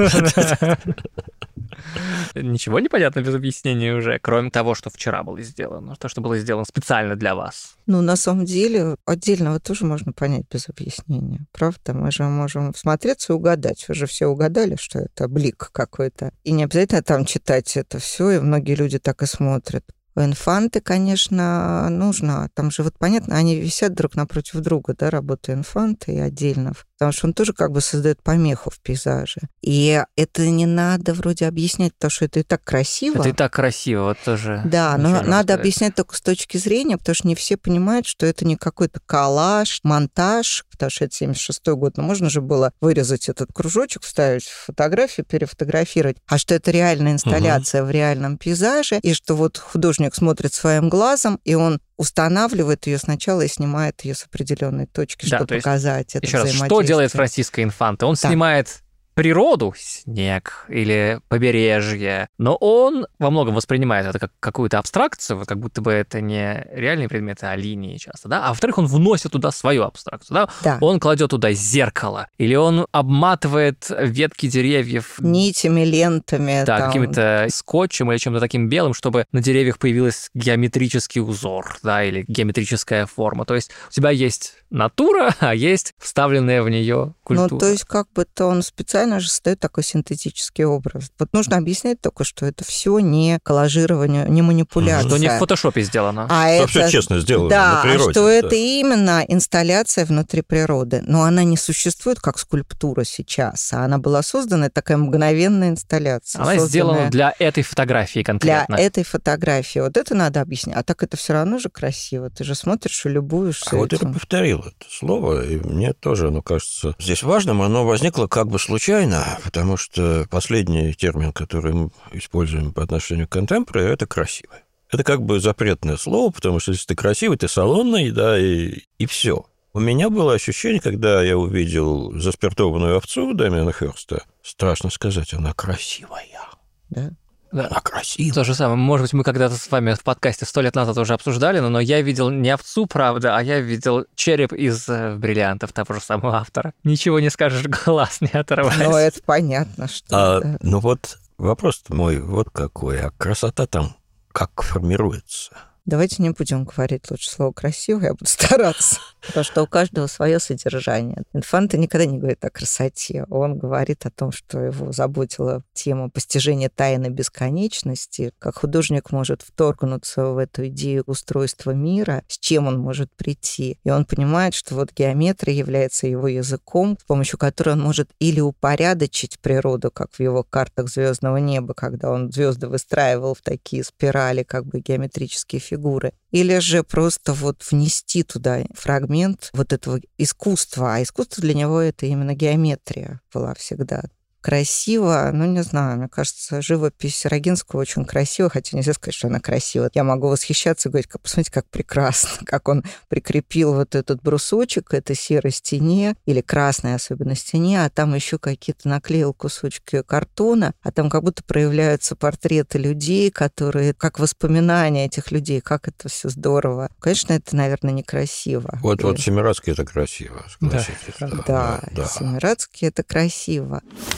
Ничего не понятно без объяснения уже, кроме того, что вчера было сделано, то, что было сделано специально для вас. Ну, на самом деле, отдельного тоже можно понять без объяснения. Правда? Мы же можем всмотреться и угадать. Вы же все угадали, что это блик какой-то. И не обязательно там читать это все, и многие люди так и смотрят. Инфанты, конечно, нужно. Там же вот понятно, они висят друг напротив друга, да, работа инфанта и отдельно. Потому что он тоже как бы создает помеху в пейзаже. И это не надо вроде объяснять, потому что это и так красиво. Это и так красиво, вот тоже. Да, но надо объяснять только с точки зрения, потому что не все понимают, что это не какой-то коллаж, монтаж, потому что это 76-й год, но можно же было вырезать этот кружочек, вставить в фотографию, перефотографировать, а что это реальная инсталляция в реальном пейзаже, и что вот художник смотрит своим глазом, и он устанавливает ее сначала и снимает ее с определенной точки, да, чтобы показать это взаимодействие. Еще раз, что делает Франциско Инфанте? Он снимает природу, снег или побережье, но он во многом воспринимает это как какую-то абстракцию, вот как будто бы это не реальные предметы, а линии часто, да? А во-вторых, он вносит туда свою абстракцию, да? Да. Он кладет туда зеркало, или он обматывает ветки деревьев нитями, лентами. Да, там. каким-то скотчем или чем-то таким белым, чтобы на деревьях появился геометрический узор, да, или геометрическая форма. То есть у тебя есть натура, а есть вставленная в нее культура. Ну, то есть как бы-то он специально же создает такой синтетический образ. Вот нужно объяснять только, что это все не коллажирование, не манипуляция. Что не в фотошопе сделано. А что это все честно сделано да, на природе. что это именно инсталляция внутри природы. Но она не существует как скульптура сейчас, а она была создана, такая мгновенная инсталляция. Она сделана для этой фотографии конкретно. Для этой фотографии. Вот это надо объяснять. А так это все равно же красиво. Ты же смотришь и любуешься А вот я повторил это слово, и мне тоже оно кажется здесь важным. Оно возникло как бы случайно, потому что последний термин, который мы используем по отношению к контемпорари, это красиво. Это как бы запретное слово, потому что если ты красивый, ты салонный, да, и все. У меня было ощущение, когда я увидел заспиртованную овцу Дамиана Хёрста, страшно сказать, она красивая. Да. Да. Она красивая. То же самое. Может быть, мы когда-то с вами в подкасте 100 лет назад уже обсуждали, но я видел не овцу, правда, а я видел череп из бриллиантов того же самого автора. Ничего не скажешь, глаз не оторвать. Ну, это понятно, что... да. Ну вот вопрос мой вот какой. А красота там как формируется? Давайте не будем говорить лучше слово «красиво», я буду стараться. Потому что у каждого свое содержание. Инфанте никогда не говорит о красоте. Он говорит о том, что его заботила тема постижения тайны бесконечности, как художник может вторгнуться в эту идею устройства мира, с чем он может прийти. И он понимает, что вот геометрия является его языком, с помощью которого он может или упорядочить природу, как в его картах звездного неба, когда он звезды выстраивал в такие спирали, как бы геометрические фигуры, или же просто вот внести туда фрагмент вот этого искусства. А искусство для него это именно геометрия была всегда. Красиво, ну, не знаю, мне кажется, живопись Рогинского очень красива, хотя нельзя сказать, что она красива. Я могу восхищаться и говорить, посмотрите, как прекрасно, как он прикрепил вот этот брусочек к этой серой стене, или красной особенно стене, а там еще какие-то наклеил кусочки картона, а там как будто проявляются портреты людей, которые, как воспоминания этих людей, как это все здорово. Конечно, это, наверное, некрасиво. Вот Семирадский это красиво, согласитесь. Да, Семирадский это красиво.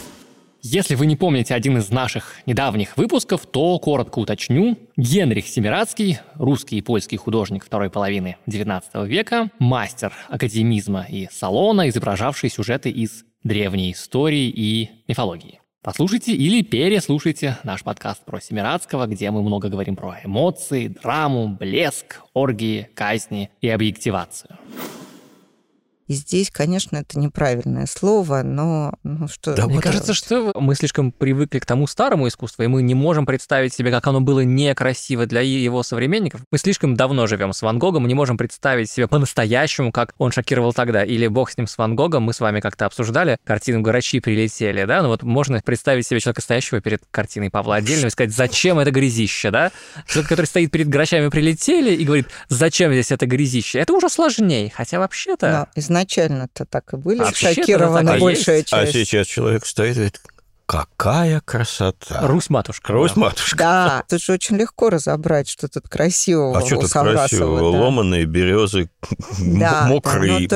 Если вы не помните один из наших недавних выпусков, то коротко уточню. Генрих Семирадский, русский и польский художник второй половины XIX века, мастер академизма и салона, изображавший сюжеты из древней истории и мифологии. Послушайте или переслушайте наш подкаст про Семирадского, где мы много говорим про эмоции, драму, блеск, оргии, казни и объективацию. И здесь, конечно, это неправильное слово, но что... Да, мне кажется, что мы слишком привыкли к тому старому искусству, и мы не можем представить себе, как оно было некрасиво для его современников. Мы слишком давно живем с Ван Гогом, мы не можем представить себе по-настоящему, как он шокировал тогда. Или бог с ним, с Ван Гогом, мы с вами как-то обсуждали картину «Грачи прилетели», да? Ну вот можно представить себе человека, стоящего перед картиной Павла Отдельного, и сказать, зачем это грязище, да? Человек, который стоит перед «Грачами прилетели» и говорит, зачем здесь это грязище? Это уже сложнее, хотя вообще-то... Изначально-то так и были Вообще-то шокированы так и большая есть. часть. А сейчас человек стоит и говорит, Какая красота! Русь-матушка. Русь-матушка. Да, тут же очень легко разобрать, что тут красивого. А что тут красивого? Да. Ломаные березы, да, мокрая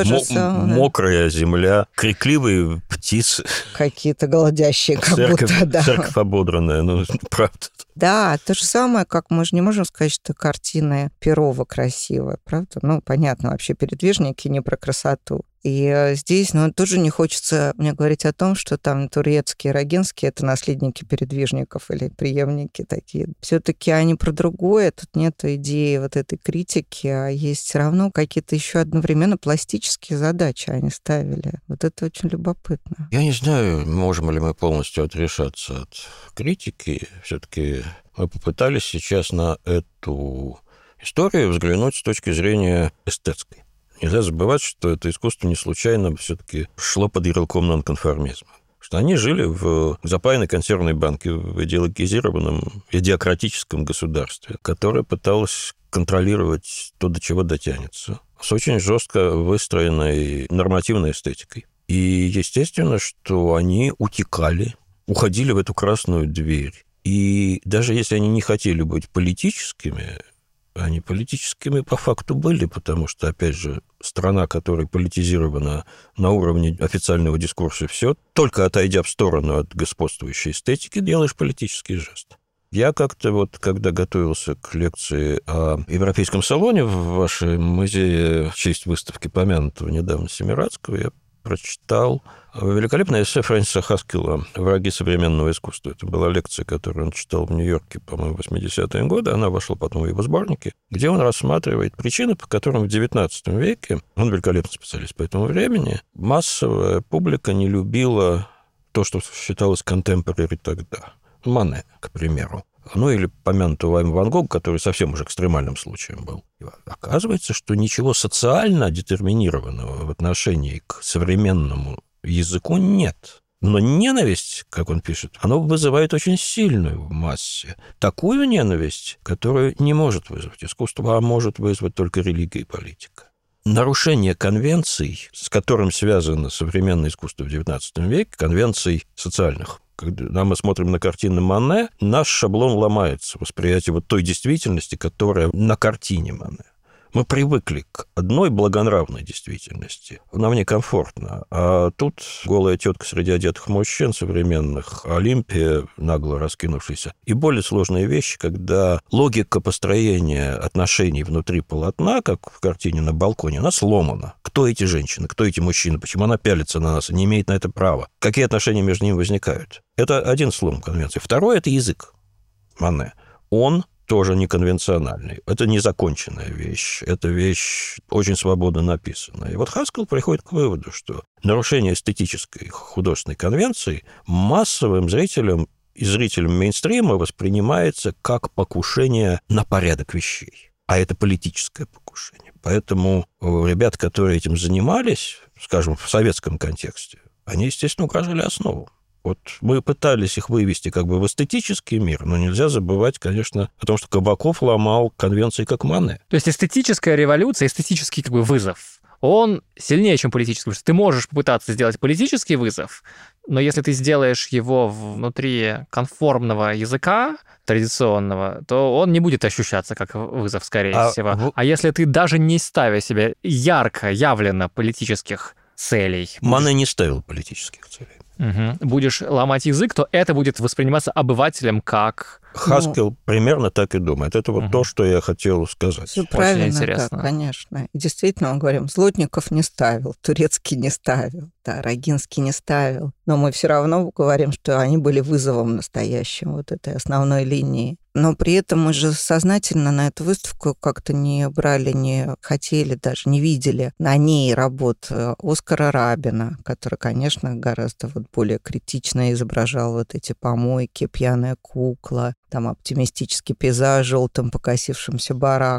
земля, крикливые птицы. Какие-то голодящие, как церковь, будто, да. Церковь ободранная, ну, правда. Да, то же самое, как мы же не можем сказать, что картина Перова красивая, правда? Ну, понятно, вообще передвижники не про красоту. И здесь, тоже не хочется мне говорить о том, что там турецкие, рогинские — это наследники передвижников или преемники такие. Все-таки они про другое, тут нет идеи вот этой критики, а есть все равно какие-то еще одновременно пластические задачи они ставили. Вот это очень любопытно. Я не знаю, можем ли мы полностью отрешаться от критики. Все-таки мы попытались сейчас на эту историю взглянуть с точки зрения эстетской. Нельзя забывать, что это искусство не случайно все-таки шло под ярлыком нонконформизма. Что они жили в запаянной консервной банке в идеологизированном, идиократическом государстве, которое пыталось контролировать то, до чего дотянется, с очень жестко выстроенной нормативной эстетикой. И естественно, что они уходили в эту красную дверь. И даже если они не хотели быть политическими, они политическими по факту были, потому что, опять же, страна, которая политизирована на уровне официального дискурса, все, только отойдя в сторону от господствующей эстетики, делаешь политический жест. Я как-то когда готовился к лекции о Европейском салоне в вашем музее в честь выставки помянутого недавно Семирадского, я прочитал великолепное эссе Фрэнсиса Хаскелла «Враги современного искусства». Это была лекция, которую он читал в Нью-Йорке, по-моему, в 80-е годы. Она вошла потом в его сборники, где он рассматривает причины, по которым в XIX веке, он великолепный специалист по этому времени, массовая публика не любила то, что считалось contemporary тогда. Мане, к примеру. Ну, или помянутого вами Ван Гога, который совсем уже экстремальным случаем был. И оказывается, что ничего социально детерминированного в отношении к современному языку нет. Но ненависть, как он пишет, она вызывает очень сильную в массе. Такую ненависть, которую не может вызвать искусство, а может вызвать только религия и политика. Нарушение конвенций, с которым связано современное искусство в XIX веке, конвенций социальных. Когда мы смотрим на картины Мане, наш шаблон ломается, восприятие той действительности, которая на картине Мане. Мы привыкли к одной благонравной действительности. Нам некомфортно. А тут голая тетка среди одетых мужчин современных, Олимпия, нагло раскинувшаяся, и более сложные вещи, когда логика построения отношений внутри полотна, как в картине «На балконе», она сломана. Кто эти женщины, кто эти мужчины, почему она пялится на нас и не имеет на это права? Какие отношения между ними возникают? Это один слом конвенции. Второй – это язык Мане. Он тоже неконвенциональный. Это незаконченная вещь. Это вещь очень свободно написанная. И вот Хаскелл приходит к выводу, что нарушение эстетической художественной конвенции массовым зрителям и зрителям мейнстрима воспринимается как покушение на порядок вещей. А это политическое покушение. Поэтому ребят, которые этим занимались, скажем, в советском контексте, они, естественно, угрожали основам. Вот мы пытались их вывести как бы в эстетический мир, но нельзя забывать, конечно, о том, что Кабаков ломал конвенции как Мане. То есть эстетическая революция, эстетический как бы вызов, он сильнее, чем политический. Потому что ты можешь попытаться сделать политический вызов, но если ты сделаешь его внутри конформного языка, традиционного, то он не будет ощущаться как вызов, скорее всего. А если ты, даже не ставя себе ярко, явленно политических целей... Мане не ставил политических целей. Будешь ломать язык, то это будет восприниматься обывателем как... Хаскелл примерно так и думает. Это вот то, что я хотел сказать. Все правильно, да, конечно. И действительно, мы говорим, Злотников не ставил, Турецкий не ставил, да, Рогинский не ставил. Но мы все равно говорим, что они были вызовом настоящим вот этой основной линии. Но при этом мы же сознательно на эту выставку как-то не брали, не хотели, даже не видели на ней работ Оскара Рабина, который, конечно, гораздо более критично изображал вот эти помойки, пьяная кукла, там оптимистический пейзаж с желтым покосившимся бараком.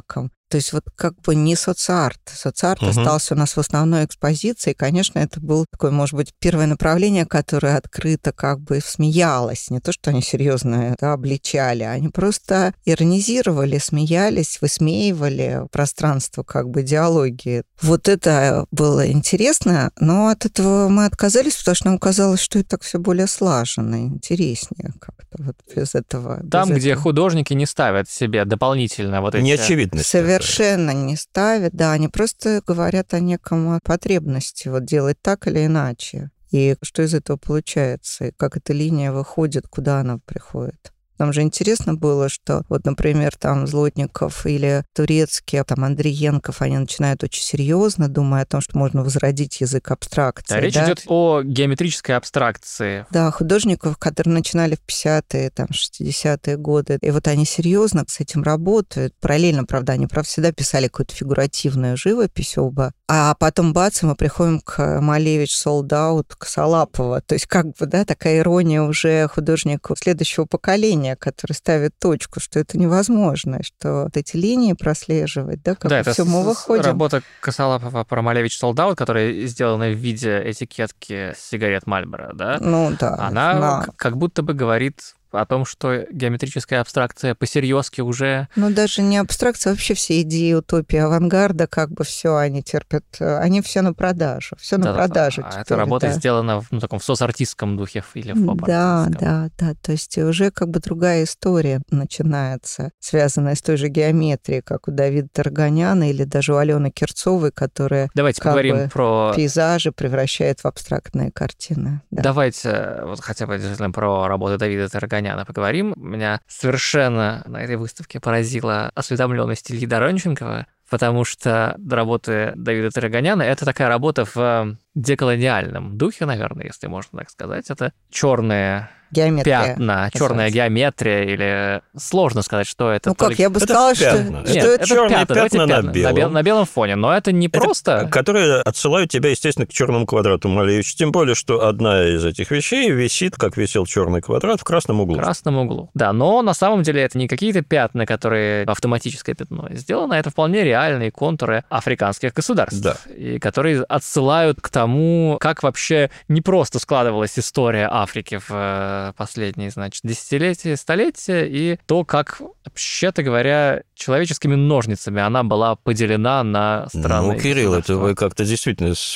То есть вот как бы не соцарт. Соцарт остался у нас в основной экспозиции. И, конечно, это было такое, может быть, первое направление, которое открыто как бы смеялось. Не то, что они серьезно обличали, они просто иронизировали, смеялись, высмеивали пространство как бы диалогии. Вот это было интересно, но от этого мы отказались, потому что нам казалось, что это так все более слаженно и интереснее как-то вот без этого. Там, где художники не ставят себе дополнительно вот эти... Неочевидность. Совершенно не ставят, да, они просто говорят о неком потребности вот делать так или иначе. И что из этого получается, и как эта линия выходит, куда она приходит. Нам же интересно было, что вот, например, там Злотников или Турецкий, там Андриенков, они начинают очень серьезно, думая о том, что можно возродить язык абстракции. Да, речь идет о геометрической абстракции. Да, художников, которые начинали в 50-е, там, 60-е годы. И вот они серьезно с этим работают. Параллельно, правда, они, всегда писали какую-то фигуративную живопись оба. А потом, бац, мы приходим к Малевич, Солдаут, к Салапова. То есть как бы, да, такая ирония уже художников следующего поколения, который ставит точку, что это невозможно, что вот эти линии прослеживать, да, как это все мы выходим. Работа Косолапова про Малевич Солдаут, которая сделана в виде этикетки сигарет Мальборо, да? Ну да. Она как будто бы говорит о том, что геометрическая абстракция по-серьезки уже... Ну, даже не абстракция, вообще все идеи утопии авангарда, как бы все они терпят, они все на продажу, все на продажу. А эта работа сделана в таком соцартистском духе или в поп-артистском. Да, то есть уже как бы другая история начинается, связанная с той же геометрией, как у Давида Тарганяна или даже у Алены Керцовой, которая Давайте поговорим про пейзажи превращает в абстрактные картины. Да. Давайте вот хотя бы действительно про работу Давида Тарганяна поговорим. Меня совершенно на этой выставке поразила осведомленность Ильи Доронченкова, потому что работы Давида Тарганяна — это такая работа в деколониальном духе, наверное, если можно так сказать. Это черные пятна, черная геометрия, или сложно сказать, что это. Ну как, я бы сказала, что это черные пятна на белом фоне, но это не просто... Которые отсылают тебя, естественно, к черному квадрату Малевича. Тем более, что одна из этих вещей висит, как висел черный квадрат, в красном углу. В красном углу. Да, но на самом деле это не какие-то пятна, которые автоматическое пятно. Сделано это вполне реальные контуры африканских государств, да. И которые отсылают к тому, как вообще не просто складывалась история Африки в последние, значит, десятилетия, столетия, и то, как, вообще-то говоря, человеческими ножницами она была поделена на страны. Ну, Кирилл, это вы как-то действительно с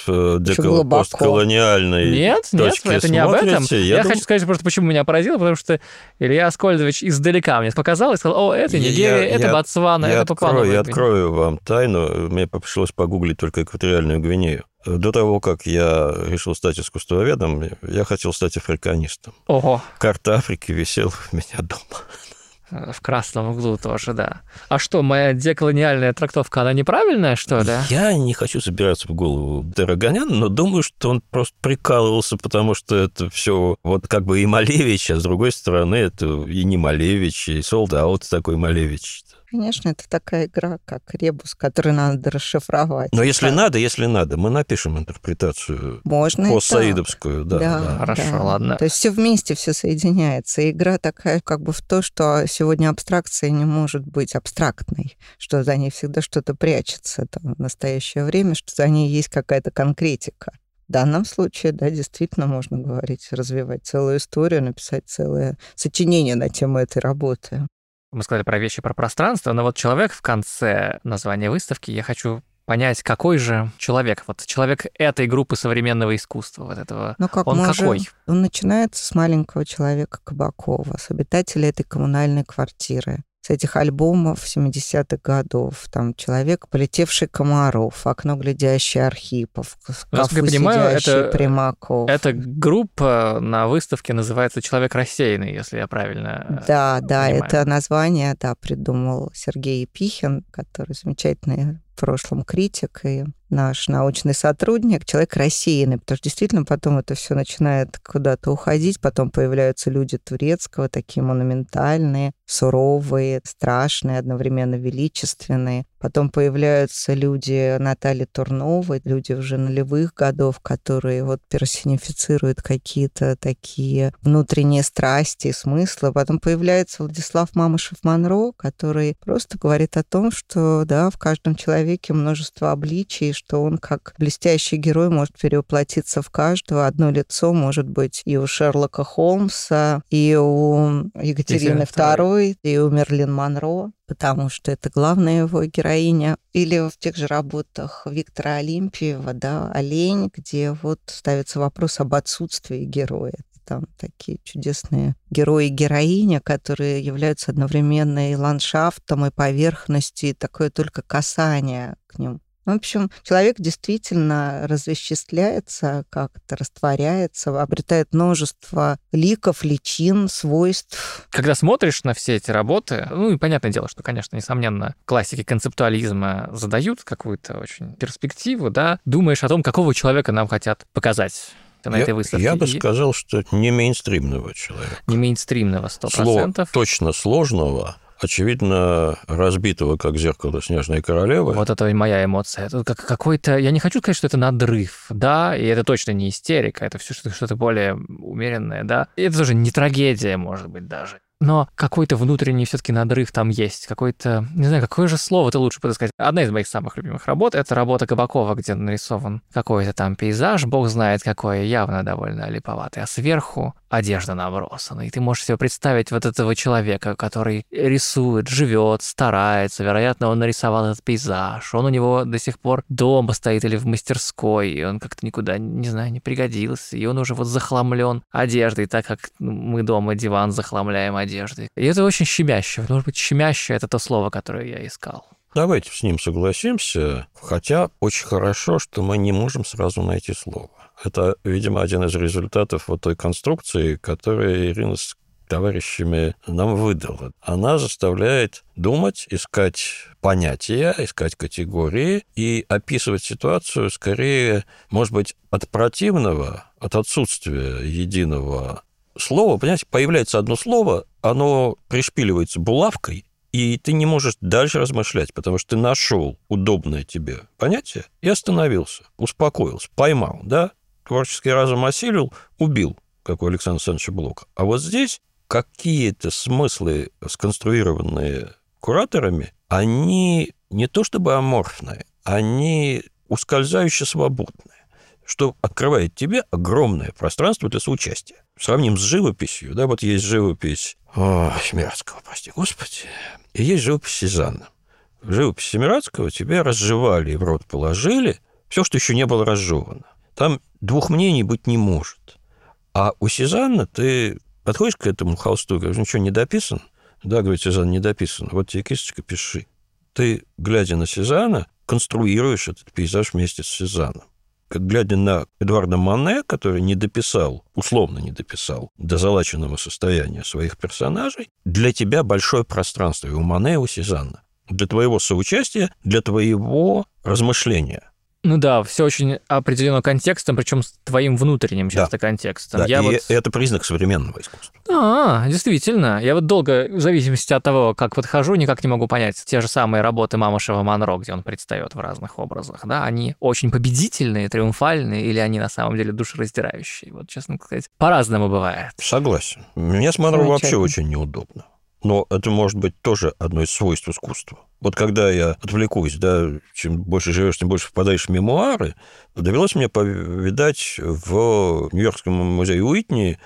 постколониальной Нет, это не об этом. Я хочу сказать просто, почему меня поразило, потому что Илья Аскольдович издалека мне показал и сказал: о, это Нигерия, это Ботсвана, это Папуа-Новая Гвинея. Я открою вам тайну, мне пришлось погуглить только экваториальную Гвинею. До того, как я решил стать искусствоведом, я хотел стать африканистом. Ого. Карта Африки висела у меня дома. В красном углу тоже, да. А что, моя деколониальная трактовка, она неправильная, что ли? Я не хочу забираться в голову Тарганяна, но думаю, что он просто прикалывался, потому что это все вот как бы и Малевич, а с другой стороны это и не Малевич, и Солдаут такой Малевич. Конечно, это такая игра, как ребус, который надо расшифровать. Но если надо, мы напишем интерпретацию постсаидовскую. Да. Хорошо, ладно. То есть все вместе, все соединяется. И игра такая как бы в то, что сегодня абстракция не может быть абстрактной, что за ней всегда что-то прячется там, в настоящее время, что за ней есть какая-то конкретика. В данном случае, да, действительно можно говорить, развивать целую историю, написать целое сочинение на тему этой работы. Мы сказали про вещи, про пространство, но вот человек в конце названия выставки, я хочу понять, какой же человек, вот человек этой группы современного искусства, вот этого, какой? Он начинается с маленького человека Кабакова, с обитателя этой коммунальной квартиры. С этих альбомов 70-х годов. Там «Человек, полетевший Комаров», «Окно, глядящий Архипов», «В шкафу сидящий Примаков». Эта группа на выставке называется «Человек рассеянный», если я правильно понимаю. Это название придумал Сергей Епихин, который замечательный в прошлом критик и наш научный сотрудник, человек рассеянный, потому что действительно потом это все начинает куда-то уходить, потом появляются люди турецкого, такие монументальные, суровые, страшные, одновременно величественные. Потом появляются люди Натальи Турновой, люди уже нулевых годов, которые вот персонифицируют какие-то такие внутренние страсти и смыслы. Потом появляется Владислав Мамышев-Монро, который просто говорит о том, что да, в каждом человеке множество обличий, что он как блестящий герой может перевоплотиться в каждого. Одно лицо может быть и у Шерлока Холмса, и у Екатерины II, и у Мерлин Монро, потому что это главная его героиня. Или в тех же работах Виктора Олимпиева, да, «Олень», где вот ставится вопрос об отсутствии героя. Там такие чудесные герои и героиня, которые являются одновременно и ландшафтом, и поверхностью, и такое только касание к ним. В общем, человек действительно развеществляется, как-то растворяется, обретает множество ликов, личин, свойств. Когда смотришь на все эти работы, ну и понятное дело, что, конечно, несомненно, классики концептуализма задают какую-то очень перспективу, да, думаешь о том, какого человека нам хотят показать на этой выставке. Я бы сказал, что не мейнстримного человека. Не мейнстримного, 100%. Слово точно сложного, очевидно, разбитого, как зеркало «Снежной королевы». Вот это моя эмоция. Это какой-то... Я не хочу сказать, что это надрыв, да, и это точно не истерика, это все что-то более умеренное, да. И это тоже не трагедия, может быть, даже. Но какой-то внутренний все-таки надрыв там есть, какой-то, не знаю, какое же слово-то лучше подыскать. Одна из моих самых любимых работ — это работа Кабакова, где нарисован какой-то там пейзаж, бог знает какой, явно довольно липоватый, а сверху одежда набросана. И ты можешь себе представить вот этого человека, который рисует, живет, старается. Вероятно, он нарисовал этот пейзаж. Он у него до сих пор дома стоит или в мастерской, и он как-то никуда, не знаю, не пригодился. И он уже вот захламлен одеждой, так как мы дома диван захламляем одеждой. И это очень щемяще. Может быть, щемяще — это то слово, которое я искал. Давайте с ним согласимся, хотя очень хорошо, что мы не можем сразу найти слово. Это, видимо, один из результатов вот той конструкции, которую Ирина с товарищами нам выдала. Она заставляет думать, искать понятия, искать категории и описывать ситуацию скорее, может быть, от противного, от отсутствия единого слова. Понимаете, появляется одно слово, оно пришпиливается булавкой, и ты не можешь дальше размышлять, потому что ты нашел удобное тебе понятие и остановился, успокоился, поймал, да? Творческий разум осилил, убил, как у Александра Александровича Блока. А вот здесь какие-то смыслы, сконструированные кураторами, они не то чтобы аморфные, они ускользающе свободные, что открывает тебе огромное пространство для соучастия. Сравним с живописью. Да, вот есть живопись Семирадского, прости господи, и есть живопись Сезанна. В живописи Семирадского тебе разжевали и в рот положили все, что еще не было разжевано. Там двух мнений быть не может. А у Сезанна ты подходишь к этому холсту и говоришь, ну что, не дописан? Да, говорит Сезанн, не дописан. Вот тебе кисточка, пиши. Ты, глядя на Сезанна, конструируешь этот пейзаж вместе с Сезанном. Как глядя на Эдуарда Моне, который не дописал, условно не дописал до залаченного состояния своих персонажей, для тебя большое пространство и у Моне, и у Сезанна. Для твоего соучастия, для твоего размышления. Ну да, все очень определено контекстом, причем с твоим внутренним часто контекстом. Да, это признак современного искусства. Действительно. Я вот долго, в зависимости от того, как подхожу, никак не могу понять. Те же самые работы Мамышева-Монро, где он предстает в разных образах, да, они очень победительные, триумфальные, или они на самом деле душераздирающие? Вот, честно сказать, по-разному бывает. Согласен. Мне с Монро вообще очень неудобно. Но это может быть тоже одно из свойств искусства. Вот когда я отвлекусь, да, чем больше живешь, тем больше впадаешь в мемуары, довелось мне повидать в Нью-Йоркском музее Уитни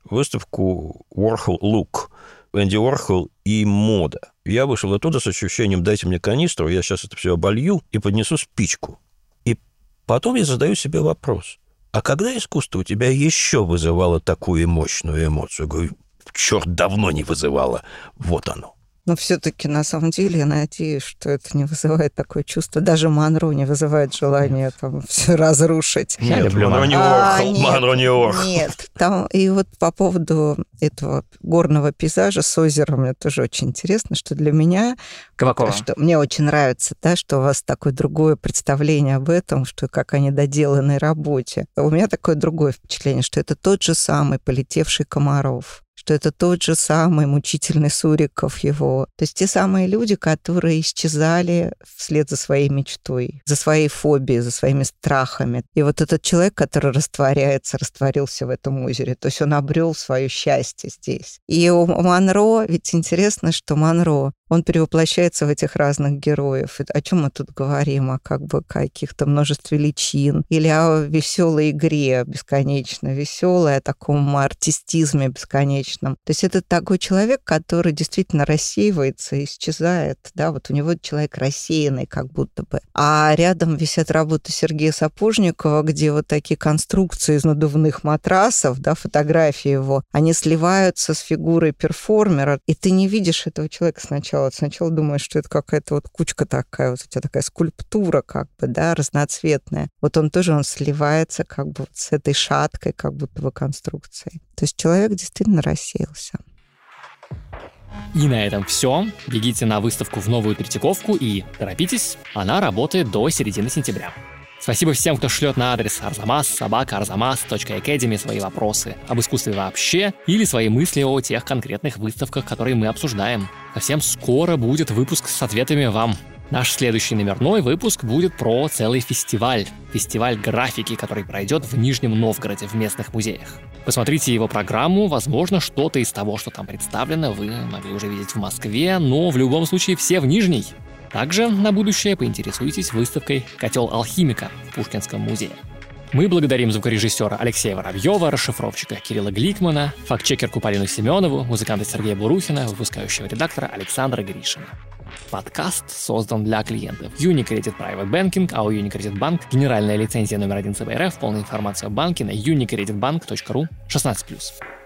выставку Warhol Look, Энди Уорхол и мода. Я вышел оттуда с ощущением, дайте мне канистру, я сейчас это все оболью и поднесу спичку. И потом я задаю себе вопрос, а когда искусство у тебя еще вызывало такую мощную эмоцию? Я говорю, черт, давно не вызывало. Вот оно. Но все-таки, на самом деле, я надеюсь, что это не вызывает такое чувство. Даже Монро не вызывает желания там все разрушить. Я люблю Монро не Орхол, Монро не Орхол. Нет, там и вот по поводу этого горного пейзажа с озером, мне тоже очень интересно, что для меня... Кабакова. Что мне очень нравится, да, что у вас такое другое представление об этом, что как они доделанной работе. У меня такое другое впечатление, что это тот же самый полетевший Комаров, что это тот же самый мучительный Суриков его. То есть те самые люди, которые исчезали вслед за своей мечтой, за своей фобией, за своими страхами. И вот этот человек, который растворился в этом озере, то есть он обрел свое счастье здесь. И у Монро, ведь интересно, что Монро, он перевоплощается в этих разных героев. О чем мы тут говорим? О каких-то множестве личин. Или о веселой игре бесконечно веселой, о таком артистизме бесконечном. То есть это такой человек, который действительно рассеивается, исчезает. Да, вот у него человек рассеянный как будто бы. А рядом висят работы Сергея Сапожникова, где вот такие конструкции из надувных матрасов, да, фотографии его, они сливаются с фигурой перформера, и ты не видишь этого человека сначала. Сначала думаешь, что это какая-то вот кучка такая, вот у тебя такая скульптура как бы, да, разноцветная. Вот он сливается как бы вот с этой шаткой как будто бы конструкцией. То есть человек действительно рассеялся. И на этом все. Бегите на выставку в Новую Третьяковку и торопитесь, она работает до середины сентября. Спасибо всем, кто шлет на адрес arzamas@arzamas.academy свои вопросы об искусстве вообще или свои мысли о тех конкретных выставках, которые мы обсуждаем. Совсем скоро будет выпуск с ответами вам. Наш следующий номерной выпуск будет про целый фестиваль. Фестиваль графики, который пройдет в Нижнем Новгороде в местных музеях. Посмотрите его программу, возможно, что-то из того, что там представлено, вы могли уже видеть в Москве, но в любом случае все в Нижней. Также на будущее поинтересуйтесь выставкой «Котел алхимика» в Пушкинском музее. Мы благодарим звукорежиссера Алексея Воробьева, расшифровщика Кирилла Гликмана, фактчекерку Полину Семенову, музыканта Сергея Бурухина, выпускающего редактора Александра Гришина. Подкаст создан для клиентов Unicredit Private Banking, АО Unicredit Bank, генеральная лицензия номер 1 ЦБ РФ, полная информация о банке на unicreditbank.ru 16+.